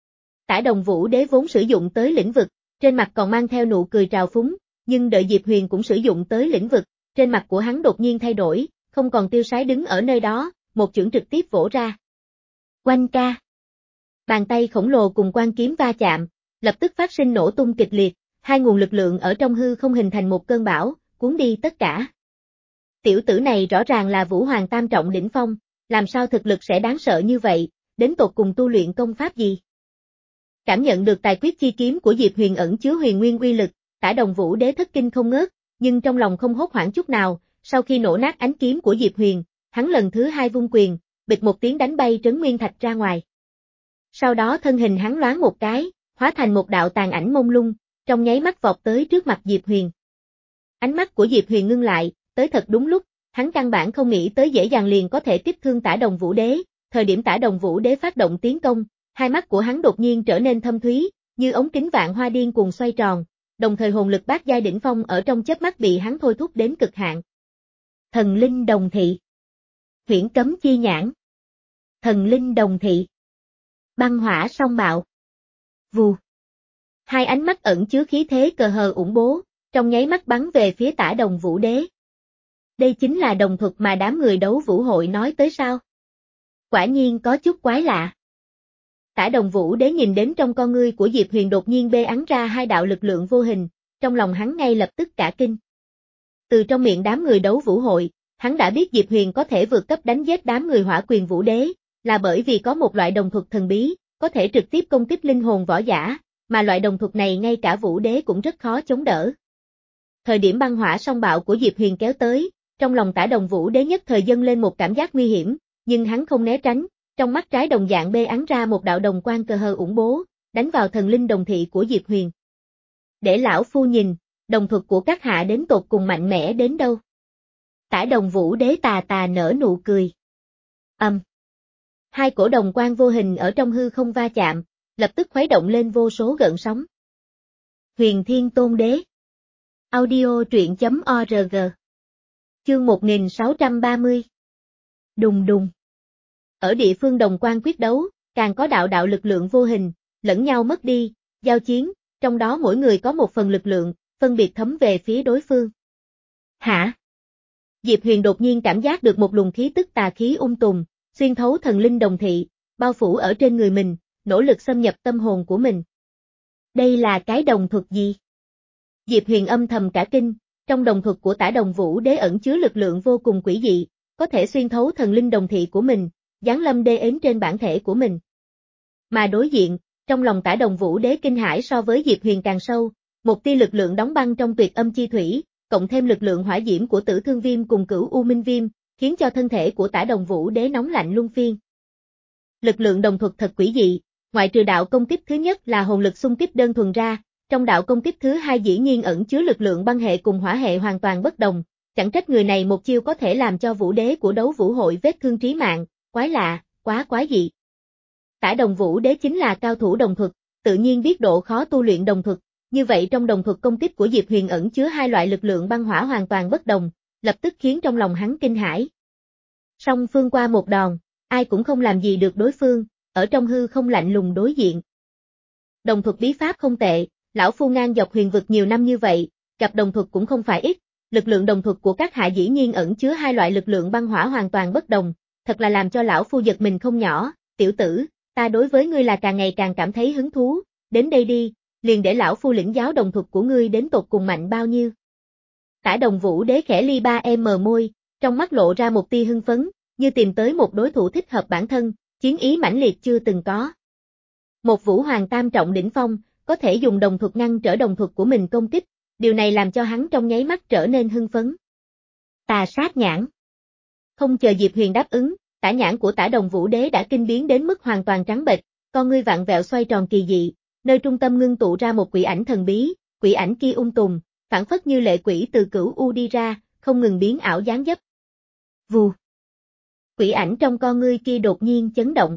Tả Đồng Vũ Đế vốn sử dụng tới lĩnh vực, trên mặt còn mang theo nụ cười trào phúng, nhưng đợi Diệp Huyền cũng sử dụng tới lĩnh vực, trên mặt của hắn đột nhiên thay đổi, không còn tiêu sái đứng ở nơi đó, một chưởng trực tiếp vỗ ra. Oanh ca. Bàn tay khổng lồ cùng quan kiếm va chạm, lập tức phát sinh nổ tung kịch liệt, hai nguồn lực lượng ở trong hư không hình thành một cơn bão, cuốn đi tất cả. Tiểu tử này rõ ràng là Vũ Hoàng Tam Trọng đỉnh phong, làm sao thực lực sẽ đáng sợ như vậy, đến tột cùng tu luyện công pháp gì? Cảm nhận được tài quyết chi kiếm của Diệp Huyền ẩn chứa huyền nguyên uy lực, Tả Đồng Vũ Đế thất kinh không ngớt, nhưng trong lòng không hốt hoảng chút nào, sau khi nổ nát ánh kiếm của Diệp Huyền, hắn lần thứ hai vung quyền, bịch một tiếng đánh bay trấn nguyên thạch ra ngoài. Sau đó thân hình hắn loáng một cái, hóa thành một đạo tàn ảnh mông lung, trong nháy mắt vọt tới trước mặt Diệp Huyền. Ánh mắt của Diệp Huyền ngưng lại, tới thật đúng lúc, hắn căn bản không nghĩ tới dễ dàng liền có thể kích thương Tả Đồng Vũ Đế, thời điểm Tả Đồng Vũ Đế phát động tiến công, hai mắt của hắn đột nhiên trở nên thâm thúy, như ống kính vạn hoa điên cuồng xoay tròn, đồng thời hồn lực bát giai đỉnh phong ở trong chớp mắt bị hắn thôi thúc đến cực hạn. Thần linh đồng thị. Huyễn cấm chi nhãn. Thần linh đồng thị. Băng hỏa song bạo. Vù. Hai ánh mắt ẩn chứa khí thế cờ hờ ủng bố, trong nháy mắt bắn về phía Tả Đồng Vũ Đế. Đây chính là đồng thuật mà đám người đấu vũ hội nói tới sao? Quả nhiên có chút quái lạ. Tả Đồng Vũ Đế nhìn đến trong con ngươi của Diệp Huyền đột nhiên bê ắn ra hai đạo lực lượng vô hình, trong lòng hắn ngay lập tức cả kinh. Từ trong miệng đám người đấu vũ hội, hắn đã biết Diệp Huyền có thể vượt cấp đánh giết đám người Hỏa Quyền Vũ Đế, là bởi vì có một loại đồng thuật thần bí, có thể trực tiếp công kích linh hồn võ giả, mà loại đồng thuật này ngay cả Vũ Đế cũng rất khó chống đỡ. Thời điểm băng hỏa song bạo của Diệp Huyền kéo tới, trong lòng Tả Đồng Vũ Đế nhất thời dâng lên một cảm giác nguy hiểm, nhưng hắn không né tránh, trong mắt trái đồng dạng bê ắn ra một đạo đồng quang cờ hờ ủng bố, đánh vào thần linh đồng thị của Diệp Huyền. Để lão phu nhìn, đồng thuật của các hạ đến tột cùng mạnh mẽ đến đâu. Tả Đồng Vũ Đế tà tà nở nụ cười. Âm. Um. Hai cổ đồng quang vô hình ở trong hư không va chạm, lập tức khuấy động lên vô số gợn sóng. Huyền Thiên Tôn Đế. Audio truyện chấm org. Chương một nghìn sáu trăm ba mươi. Đùng đùng. Ở địa phương đồng quang quyết đấu, càng có đạo đạo lực lượng vô hình, lẫn nhau mất đi, giao chiến, trong đó mỗi người có một phần lực lượng, phân biệt thấm về phía đối phương. Hả? Diệp Huyền đột nhiên cảm giác được một luồng khí tức tà khí ung tùm, xuyên thấu thần linh đồng thị, bao phủ ở trên người mình, nỗ lực xâm nhập tâm hồn của mình. Đây là cái đồng thuật gì? Diệp Huyền âm thầm cả kinh, trong đồng thuật của Tả Đồng Vũ Đế ẩn chứa lực lượng vô cùng quỷ dị, có thể xuyên thấu thần linh đồng thị của mình, giáng lâm đê ến trên bản thể của mình. Mà đối diện, trong lòng Tả Đồng Vũ Đế kinh hãi so với Diệp Huyền càng sâu, một tia lực lượng đóng băng trong tuyệt âm chi thủy, cộng thêm lực lượng hỏa diễm của Tử Thương Viêm cùng Cửu U Minh Viêm, khiến cho thân thể của Tả Đồng Vũ Đế nóng lạnh luân phiên. Lực lượng đồng thuật thật quỷ dị, ngoại trừ đạo công kích thứ nhất là hồn lực xung kích đơn thuần ra, trong đạo công kích thứ hai dĩ nhiên ẩn chứa lực lượng băng hệ cùng hỏa hệ hoàn toàn bất đồng, chẳng trách người này một chiêu có thể làm cho Vũ Đế của Đấu Vũ Hội vết thương trí mạng, quái lạ, quá quái dị. Tả Đồng Vũ Đế chính là cao thủ đồng thuật, tự nhiên biết độ khó tu luyện đồng thuật, như vậy trong đồng thuật công kích của Diệp Huyền ẩn chứa hai loại lực lượng băng hỏa hoàn toàn bất đồng, lập tức khiến trong lòng hắn kinh hãi. Song phương qua một đòn, ai cũng không làm gì được đối phương, ở trong hư không lạnh lùng đối diện. Đồng thuật bí pháp không tệ, lão phu ngang dọc huyền vực nhiều năm như vậy, gặp đồng thuật cũng không phải ít, lực lượng đồng thuật của các hạ dĩ nhiên ẩn chứa hai loại lực lượng băng hỏa hoàn toàn bất đồng, thật là làm cho lão phu giật mình không nhỏ, tiểu tử, ta đối với ngươi là càng ngày càng cảm thấy hứng thú, đến đây đi, liền để lão phu lĩnh giáo đồng thuật của ngươi đến tột cùng mạnh bao nhiêu. Tả Đồng Vũ Đế khẽ ly ba em môi, trong mắt lộ ra một tia hưng phấn, như tìm tới một đối thủ thích hợp bản thân, chiến ý mãnh liệt chưa từng có. Một Vũ Hoàng tam trọng đỉnh phong, có thể dùng đồng thuật ngăn trở đồng thuật của mình công kích, điều này làm cho hắn trong nháy mắt trở nên hưng phấn. Tà sát nhãn. Không chờ Diệp Huyền đáp ứng, tả nhãn của Tả Đồng Vũ Đế đã kinh biến đến mức hoàn toàn trắng bệch, con ngươi vặn vẹo xoay tròn kỳ dị, nơi trung tâm ngưng tụ ra một quỷ ảnh thần bí, quỷ ảnh kia ung tùm, phản phất như lệ quỷ từ Cửu U đi ra, không ngừng biến ảo dáng dấp. Vù. Quỷ ảnh trong con ngươi kia đột nhiên chấn động.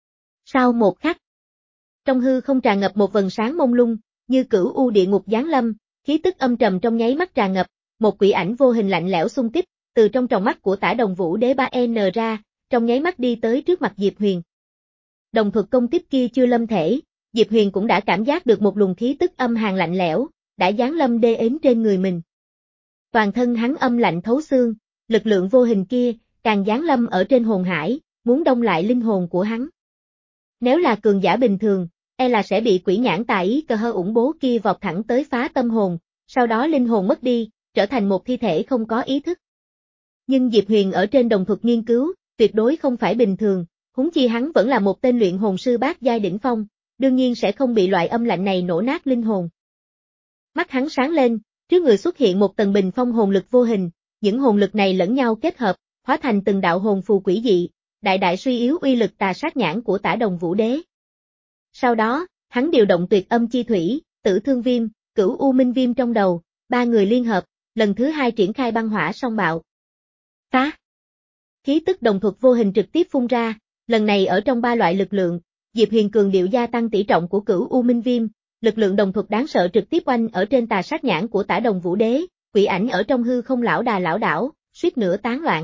Sau một khắc, trong hư không tràn ngập một vầng sáng mông lung, như Cửu U địa ngục giáng lâm, khí tức âm trầm trong nháy mắt tràn ngập, một quỷ ảnh vô hình lạnh lẽo xung kích, từ trong tròng mắt của Tả Đồng Vũ Đế ba en ra, trong nháy mắt đi tới trước mặt Diệp Huyền. Đồng thuật công kích kia chưa lâm thể, Diệp Huyền cũng đã cảm giác được một luồng khí tức âm hàn lạnh lẽo, đã giáng lâm đê ến trên người mình. Toàn thân hắn âm lạnh thấu xương, lực lượng vô hình kia, càng giáng lâm ở trên hồn hải, muốn đông lại linh hồn của hắn. Nếu là cường giả bình thường, e là sẽ bị quỷ nhãn tà ý cờ hơ ủng bố kia vọt thẳng tới phá tâm hồn, sau đó linh hồn mất đi, trở thành một thi thể không có ý thức. Nhưng Diệp Huyền ở trên đồng thuật nghiên cứu, tuyệt đối không phải bình thường, huống chi hắn vẫn là một tên luyện hồn sư bát giai đỉnh phong, đương nhiên sẽ không bị loại âm lạnh này nổ nát linh hồn. Mắt hắn sáng lên, trước người xuất hiện một tầng bình phong hồn lực vô hình, những hồn lực này lẫn nhau kết hợp, hóa thành từng đạo hồn phù quỷ dị, đại đại suy yếu uy lực tà sát nhãn của Tả Đồng Vũ Đế. Sau đó, hắn điều động tuyệt âm chi thủy, Tử Thương Viêm, Cửu U Minh Viêm trong đầu, ba người liên hợp, lần thứ hai triển khai băng hỏa song bạo. Phá! Khí tức đồng thuật vô hình trực tiếp phun ra, lần này ở trong ba loại lực lượng, Diệp Huyền cường điệu gia tăng tỷ trọng của Cửu U Minh Viêm, lực lượng đồng thuật đáng sợ trực tiếp oanh ở trên tà sát nhãn của Tả Đồng Vũ Đế, quỷ ảnh ở trong hư không lão đà lão đảo, suýt nữa tán loạn.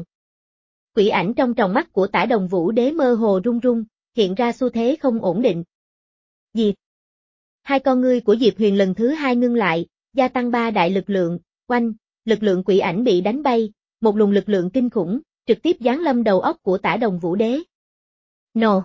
Quỷ ảnh trong tròng mắt của Tả Đồng Vũ Đế mơ hồ rung rung, hiện ra xu thế không ổn định. Diệp. Hai con ngươi của Diệp Huyền lần thứ hai ngưng lại, gia tăng ba đại lực lượng, oanh, lực lượng quỷ ảnh bị đánh bay, một luồng lực lượng kinh khủng, trực tiếp giáng lâm đầu óc của Tả Đồng Vũ Đế. Nổ.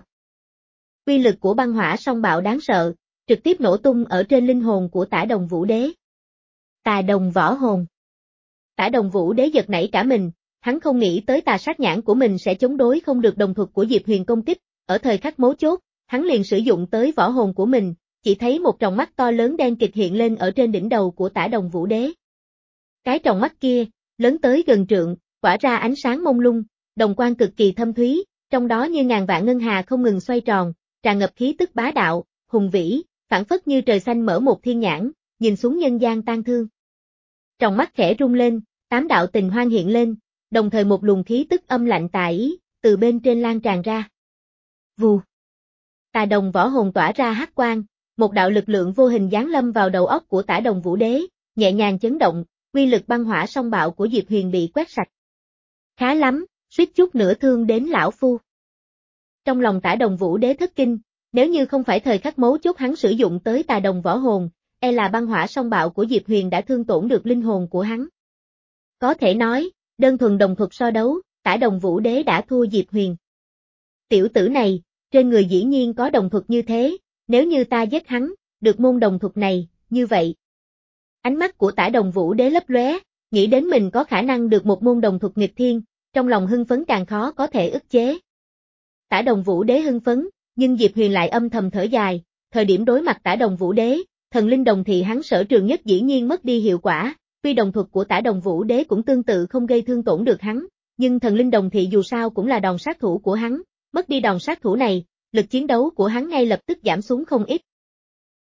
Uy lực của băng hỏa song bạo đáng sợ, trực tiếp nổ tung ở trên linh hồn của Tả Đồng Vũ Đế. Tà đồng võ hồn. Tả Đồng Vũ Đế giật nảy cả mình, hắn không nghĩ tới tà sát nhãn của mình sẽ chống đối không được đồng thuật của Diệp Huyền công kích, ở thời khắc mấu chốt, hắn liền sử dụng tới võ hồn của mình, chỉ thấy một tròng mắt to lớn đen kịt hiện lên ở trên đỉnh đầu của Tả Đồng Vũ Đế. Cái tròng mắt kia, lớn tới gần trượng, tỏa ra ánh sáng mông lung, đồng quang cực kỳ thâm thúy, trong đó như ngàn vạn ngân hà không ngừng xoay tròn, tràn ngập khí tức bá đạo, hùng vĩ, phảng phất như trời xanh mở một thiên nhãn, nhìn xuống nhân gian tan thương. Tròng mắt khẽ rung lên, tám đạo tình hoang hiện lên, đồng thời một luồng khí tức âm lạnh tà ý, từ bên trên lan tràn ra. Vù. Tà đồng võ hồn tỏa ra hắc quang, một đạo lực lượng vô hình giáng lâm vào đầu óc của Tả Đồng Vũ Đế, nhẹ nhàng chấn động, uy lực băng hỏa song bạo của Diệp Huyền bị quét sạch. Khá lắm, suýt chút nữa thương đến lão phu. Trong lòng Tả Đồng Vũ Đế thất kinh, nếu như không phải thời khắc mấu chốt hắn sử dụng tới tà đồng võ hồn, e là băng hỏa song bạo của Diệp Huyền đã thương tổn được linh hồn của hắn. Có thể nói, đơn thuần đồng thuật so đấu, Tả Đồng Vũ Đế đã thua Diệp Huyền. Tiểu tử này, trên người dĩ nhiên có đồng thuật như thế, nếu như ta giết hắn, được môn đồng thuật này, như vậy. Ánh mắt của Tả Đồng Vũ Đế lấp lóe, nghĩ đến mình có khả năng được một môn đồng thuật nghịch thiên, trong lòng hưng phấn càng khó có thể ức chế. Tả Đồng Vũ Đế hưng phấn, nhưng Diệp Huyền lại âm thầm thở dài, thời điểm đối mặt Tả Đồng Vũ Đế, thần linh đồng thị hắn sở trường nhất dĩ nhiên mất đi hiệu quả, tuy đồng thuật của Tả Đồng Vũ Đế cũng tương tự không gây thương tổn được hắn, nhưng thần linh đồng thị dù sao cũng là đòn sát thủ của hắn, mất đi đòn sát thủ này, lực chiến đấu của hắn ngay lập tức giảm xuống không ít.